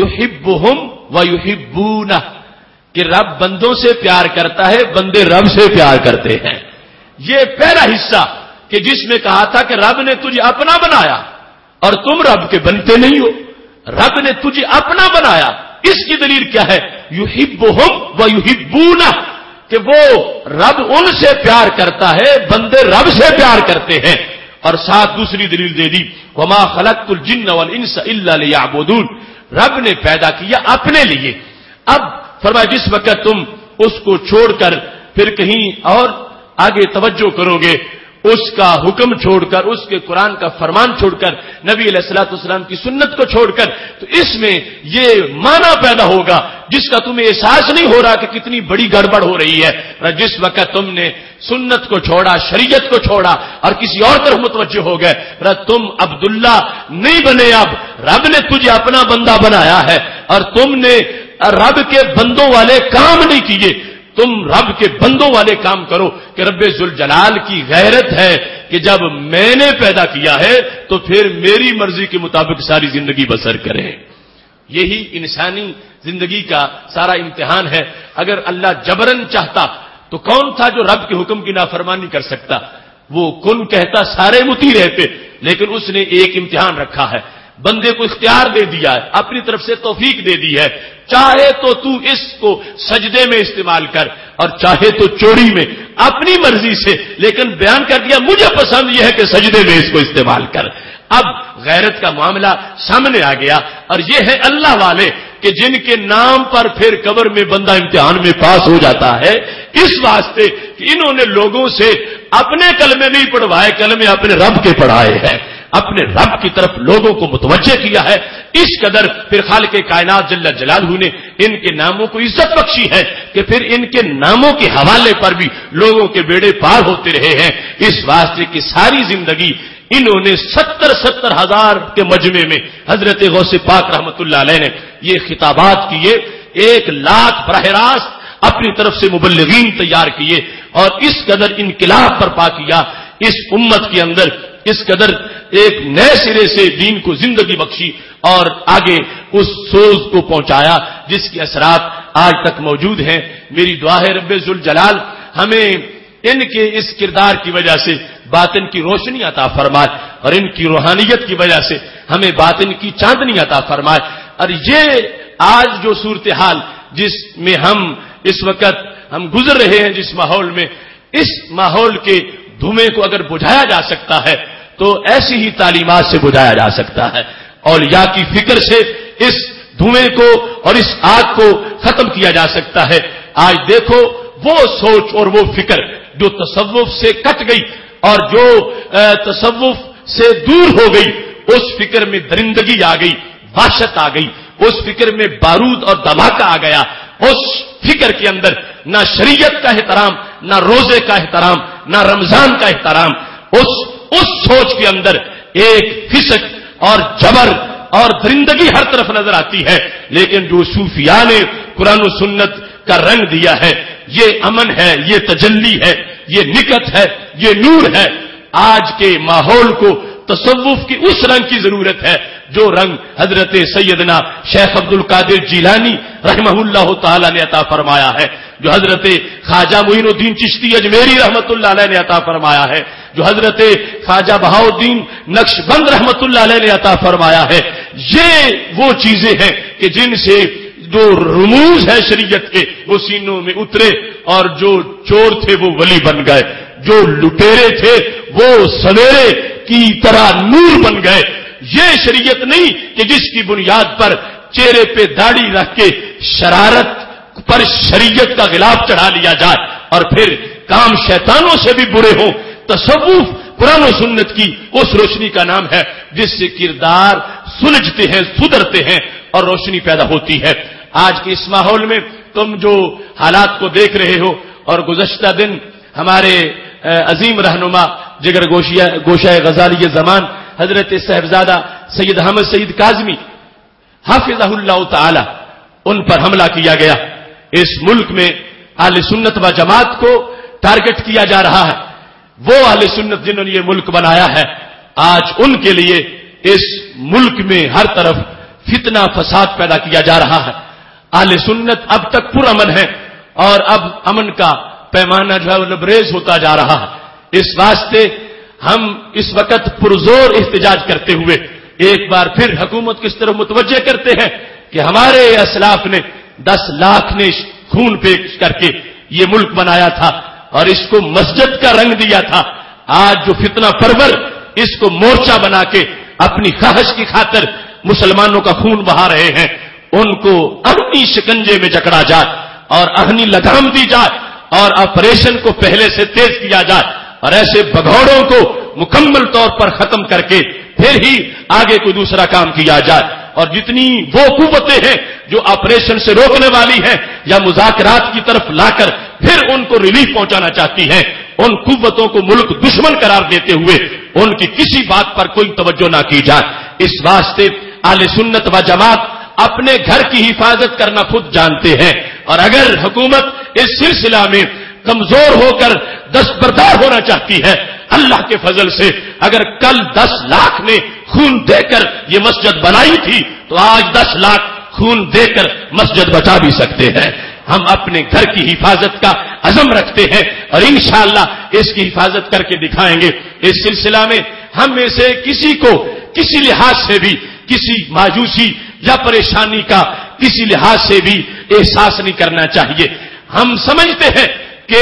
یحبہم ویحبونہ، کہ رب بندوں سے پیار کرتا ہے، بندے رب سے پیار کرتے ہیں۔ یہ پہلا حصہ کہ جس میں کہا تھا کہ رب نے تجھے اپنا بنایا اور تم رب کے بنتے نہیں ہو، رب نے تجھے اپنا بنایا، اس کی دلیل کیا ہے، یحبہم ویحبونہ، کہ وہ رب ان سے پیار کرتا ہے، بندے رب سے پیار کرتے ہیں۔ اور ساتھ دوسری دلیل دے دی، وما خلقت الجن والانس الا لیعبدون، رب نے پیدا کیا اپنے لیے۔ اب فرمایا جس وقت تم اس کو چھوڑ کر پھر کہیں اور آگے توجہ کرو گے، اس کا حکم چھوڑ کر، اس کے قرآن کا فرمان چھوڑ کر، نبی علیہ الصلوۃ والسلام کی سنت کو چھوڑ کر، تو اس میں یہ معنی پیدا ہوگا جس کا تمہیں احساس نہیں ہو رہا کہ کتنی بڑی گڑبڑ ہو رہی ہے۔ جس وقت تم نے سنت کو چھوڑا، شریعت کو چھوڑا اور کسی اور طرف متوجہ ہو گئے، تم عبداللہ نہیں بنے، اب رب نے تجھے اپنا بندہ بنایا ہے اور تم نے رب کے بندوں والے کام نہیں کیے۔ تم رب کے بندوں والے کام کرو کہ رب ذوالجلال کی غیرت ہے کہ جب میں نے پیدا کیا ہے تو پھر میری مرضی کے مطابق ساری زندگی بسر کریں۔ یہی انسانی زندگی کا سارا امتحان ہے۔ اگر اللہ جبرن چاہتا تو کون تھا جو رب کے حکم کی نافرمانی کر سکتا؟ وہ کن کہتا سارے مطیع رہتے، لیکن اس نے ایک امتحان رکھا ہے، بندے کو اختیار دے دیا ہے، اپنی طرف سے توفیق دے دی ہے، چاہے تو اس کو سجدے میں استعمال کر اور چاہے تو چوری میں، اپنی مرضی سے، لیکن بیان کر دیا مجھے پسند یہ ہے کہ سجدے میں اس کو استعمال کر۔ اب غیرت کا معاملہ سامنے آ گیا، اور یہ ہے اللہ والے کہ جن کے نام پر پھر قبر میں بندہ امتحان میں پاس ہو جاتا ہے، اس واسطے کہ انہوں نے لوگوں سے اپنے کلمے نہیں پڑھوائے، کلمے اپنے رب کے پڑھائے ہیں، اپنے رب کی طرف لوگوں کو متوجہ کیا ہے۔ اس قدر پھر خالق کائنات جل جلالہ نے ان کے ناموں کو عزت بخشی ہے کہ پھر ان کے ناموں کے حوالے پر بھی لوگوں کے بیڑے پار ہوتے رہے ہیں۔ اس واسطے کی ساری زندگی انہوں نے 70 ہزار کے مجمع میں حضرت غوث پاک رحمت اللہ علیہ نے یہ خطابات کیے، 1 لاکھ براہ راست اپنی طرف سے مبلغین تیار کیے اور اس قدر انقلاب برپا کیا اس امت کے اندر، اس قدر ایک نئے سرے سے دین کو زندگی بخشی اور آگے اس سوز کو پہنچایا جس کے اثرات آج تک موجود ہیں۔ میری دعا ہے رب ذوالجلال ہمیں ان کے اس کردار کی وجہ سے باطن کی روشنی عطا فرمائے اور ان کی روحانیت کی وجہ سے ہمیں باطن کی چاندنی عطا فرمائے۔ اور یہ آج جو صورتحال جس میں ہم اس وقت گزر رہے ہیں، جس ماحول میں، اس ماحول کے دھوئیں کو اگر بجھایا جا سکتا ہے تو ایسی ہی تعلیمات سے بجھایا جا سکتا ہے، اولیاء کی فکر سے اس دھوئیں کو اور اس آگ کو ختم کیا جا سکتا ہے۔ آج دیکھو وہ سوچ اور وہ فکر جو تصوف سے کٹ گئی اور جو تصوف سے دور ہو گئی، اس فکر میں درندگی آ گئی، وحشت آ گئی، اس فکر میں بارود اور دھماکہ آ گیا، اس فکر کے اندر نہ شریعت کا احترام، نہ روزے کا احترام، نہ رمضان کا احترام، اس سوچ کے اندر ایک فسق اور جبر اور درندگی ہر طرف نظر آتی ہے۔ لیکن جو صوفیاء نے قرآن و سنت کا رنگ دیا ہے، یہ امن ہے، یہ تجلی ہے، یہ نکت ہے، یہ نور ہے۔ آج کے ماحول کو تصوف کی اس رنگ کی ضرورت ہے جو رنگ حضرت سیدنا شیخ عبد القادر جیلانی رحمہ اللہ تعالی نے عطا فرمایا ہے، جو حضرت خواجہ معین الدین چشتی اجمیری رحمت اللہ علیہ نے عطا فرمایا ہے، جو حضرت خواجہ بہاؤالدین نقشبند رحمت اللہ علیہ نے عطا فرمایا ہے۔ یہ وہ چیزیں ہیں کہ جن سے جو رموز ہے شریعت کے وہ سینوں میں اترے، اور جو چور تھے وہ ولی بن گئے، جو لٹیرے تھے وہ سویرے کی طرح نور بن گئے۔ یہ شریعت نہیں کہ جس کی بنیاد پر چہرے پہ داڑھی رکھ کے شرارت پر شریعت کا غلاف چڑھا لیا جائے اور پھر کام شیطانوں سے بھی برے ہوں. تصوف قرآن و سنت کی اس روشنی کا نام ہے جس سے کردار سلجھتے ہیں, سدھرتے ہیں اور روشنی پیدا ہوتی ہے. آج کے اس ماحول میں تم جو حالات کو دیکھ رہے ہو, اور گزشتہ دن ہمارے عظیم رہنما جگر گوشہ غزالی زمان حضرت صاحبزادہ سید احمد سعید کاظمی حافظہ اللہ تعالی, ان پر حملہ کیا گیا. اس ملک میں اہل سنت و جماعت کو ٹارگٹ کیا جا رہا ہے. وہ اہل سنت جنہوں نے یہ ملک بنایا ہے, آج ان کے لیے اس ملک میں ہر طرف فتنہ فساد پیدا کیا جا رہا ہے. اہل سنت اب تک پرامن ہے اور اب امن کا پیمانہ جو ہے وہ لبریز ہوتا جا رہا ہے. اس واسطے ہم اس وقت پرزور احتجاج کرتے ہوئے ایک بار پھر حکومت کس طرح متوجہ کرتے ہیں کہ ہمارے اسلاف نے 10 لاکھ نے خون پیش کر کے یہ ملک بنایا تھا اور اس کو مسجد کا رنگ دیا تھا. آج جو فتنہ پرور اس کو مورچہ بنا کے اپنی خواہش کی خاطر مسلمانوں کا خون بہا رہے ہیں, ان کو اہنی شکنجے میں جکڑا جائے اور اہنی لگام دی جائے اور آپریشن کو پہلے سے تیز کیا جائے اور ایسے بگوڑوں کو مکمل طور پر ختم کر کے پھر ہی آگے کوئی دوسرا کام کیا جائے. اور جتنی وہ قوتیں ہیں جو آپریشن سے روکنے والی ہیں یا مذاکرات کی طرف لا کر پھر ان کو ریلیف پہنچانا چاہتی ہیں, ان قوتوں کو ملک دشمن قرار دیتے ہوئے ان کی کسی بات پر کوئی توجہ نہ کی جائے. اس واسطے اہل سنت و جماعت اپنے گھر کی حفاظت کرنا خود جانتے ہیں, اور اگر حکومت اس سلسلہ میں کمزور ہو کر دستبردار ہونا چاہتی ہے, اللہ کے فضل سے اگر کل 10 لاکھ نے خون دے کر یہ مسجد بنائی تھی تو آج 10 لاکھ خون دے کر مسجد بچا بھی سکتے ہیں. ہم اپنے گھر کی حفاظت کا عزم رکھتے ہیں اور انشاءاللہ اس کی حفاظت کر کے دکھائیں گے. اس سلسلہ میں ہم میں سے کسی کو کسی لحاظ سے بھی کسی مایوسی یا پریشانی کا کسی لحاظ سے بھی احساس نہیں کرنا چاہیے. ہم سمجھتے ہیں کہ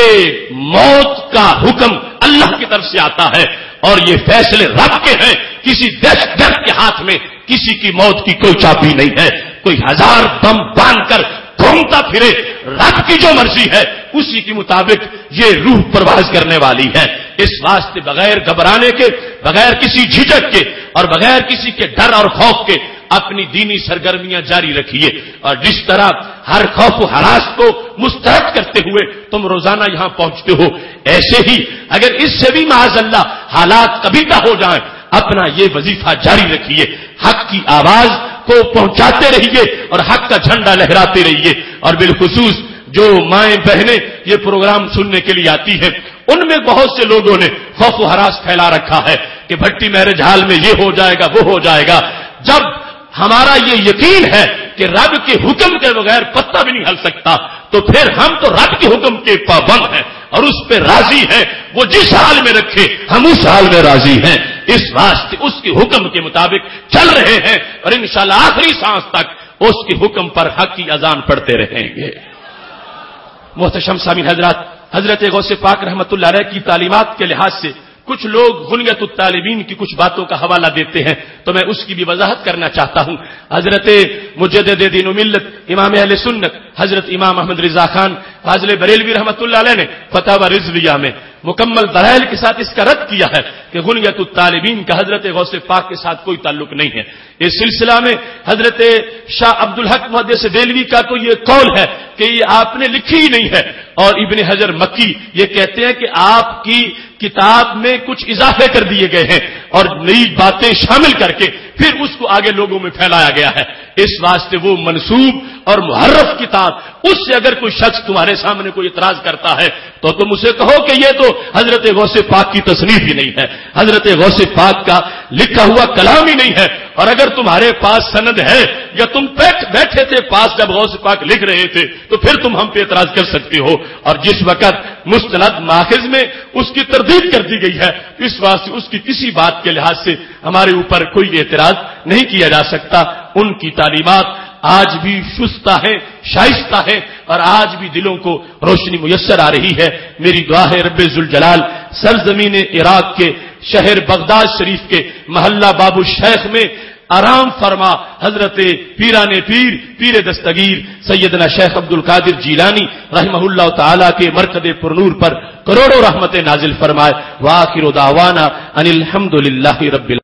موت کا حکم اللہ کی طرف سے آتا ہے اور یہ فیصلے رب کے ہیں. کسی دہشت گرد کے ہاتھ میں کسی کی موت کی کوئی چابی نہیں ہے. کوئی 1000 بم باندھ کر گھومتا پھرے, رب کی جو مرضی ہے اسی کے مطابق یہ روح پرواز کرنے والی ہے. اس واسطے بغیر گھبرانے کے, بغیر کسی جھجک کے اور بغیر کسی کے ڈر اور خوف کے اپنی دینی سرگرمیاں جاری رکھیے. اور جس طرح ہر خوف و ہراس کو مسترد کرتے ہوئے تم روزانہ یہاں پہنچتے ہو, ایسے ہی اگر اس سے بھی معاذ اللہ حالات کبیدہ ہو جائیں اپنا یہ وظیفہ جاری رکھیے. حق کی آواز کو پہنچاتے رہیے اور حق کا جھنڈا لہراتے رہیے. اور بالخصوص جو مائیں بہنیں یہ پروگرام سننے کے لیے آتی ہیں, ان میں بہت سے لوگوں نے خوف و ہراس پھیلا رکھا ہے کہ بھٹی میرج ہال میں یہ ہو جائے گا وہ ہو جائے گا. جب ہمارا یہ یقین ہے کہ رب کے حکم کے بغیر پتہ بھی نہیں ہل سکتا تو پھر ہم تو رب کے حکم کے پابند ہیں اور اس پہ راضی ہیں. وہ جس حال میں رکھے ہم اس حال میں راضی ہیں. اس واسطے اس کے حکم کے مطابق چل رہے ہیں اور انشاءاللہ آخری سانس تک اس کے حکم پر حق کی اذان پڑھتے رہیں گے. محتشم سامعین حضرات, حضرت غوث پاک رحمت اللہ علیہ کی تعلیمات کے لحاظ سے کچھ لوگ غنیت الطالبین کی کچھ باتوں کا حوالہ دیتے ہیں تو میں اس کی بھی وضاحت کرنا چاہتا ہوں. حضرت مجدد دین و ملت امام اہل سنت حضرت امام احمد رضا خان فاضل بریلوی رحمت اللہ علیہ نے فتاوی رضویہ میں مکمل دلائل کے ساتھ اس کا رد کیا ہے کہ غنیت الطالبین کا حضرت غوث پاک کے ساتھ کوئی تعلق نہیں ہے. اس سلسلہ میں حضرت شاہ عبدالحق محدث دہلوی کا تو یہ قول ہے کہ یہ آپ نے لکھی ہی نہیں ہے, اور ابن حجر مکی یہ کہتے ہیں کہ آپ کی کتاب میں کچھ اضافے کر دیے گئے ہیں اور نئی باتیں شامل کر کے پھر اس کو آگے لوگوں میں پھیلایا گیا ہے. اس واسطے وہ منسوب اور محرف کتاب, اس سے اگر کوئی شخص تمہارے سامنے کوئی اعتراض کرتا ہے تو تم اسے کہو کہ یہ تو حضرت غوث پاک کی تصنیف ہی نہیں ہے, حضرت غوث پاک کا لکھا ہوا کلام ہی نہیں ہے. اور اگر تمہارے پاس سند ہے یا تم بیٹھے تھے پاس جب غوث پاک لکھ رہے تھے تو پھر تم ہم پہ اعتراض کر سکتے ہو. اور جس وقت مستند ماخذ میں اس کی تردید کر دی گئی ہے اس واسطے اس کی کسی بات کے لحاظ سے ہمارے اوپر کوئی اعتراض نہیں کیا جا سکتا. ان کی تعلیمات آج بھی شستہ ہے, شائستہ ہے اور آج بھی دلوں کو روشنی میسر آ رہی ہے. میری دعا ہے رب ذوالجلال سرزمین عراق کے شہر بغداد شریف کے محلہ باب الشیخ میں آرام فرما حضرت پیران پیر پیر دستگیر سیدنا شیخ عبد القادر جیلانی رحمہ اللہ تعالی کے مرکز پرنور پر کروڑوں رحمتیں نازل فرمائے. وآخر دعوانا ان الحمد للہ رب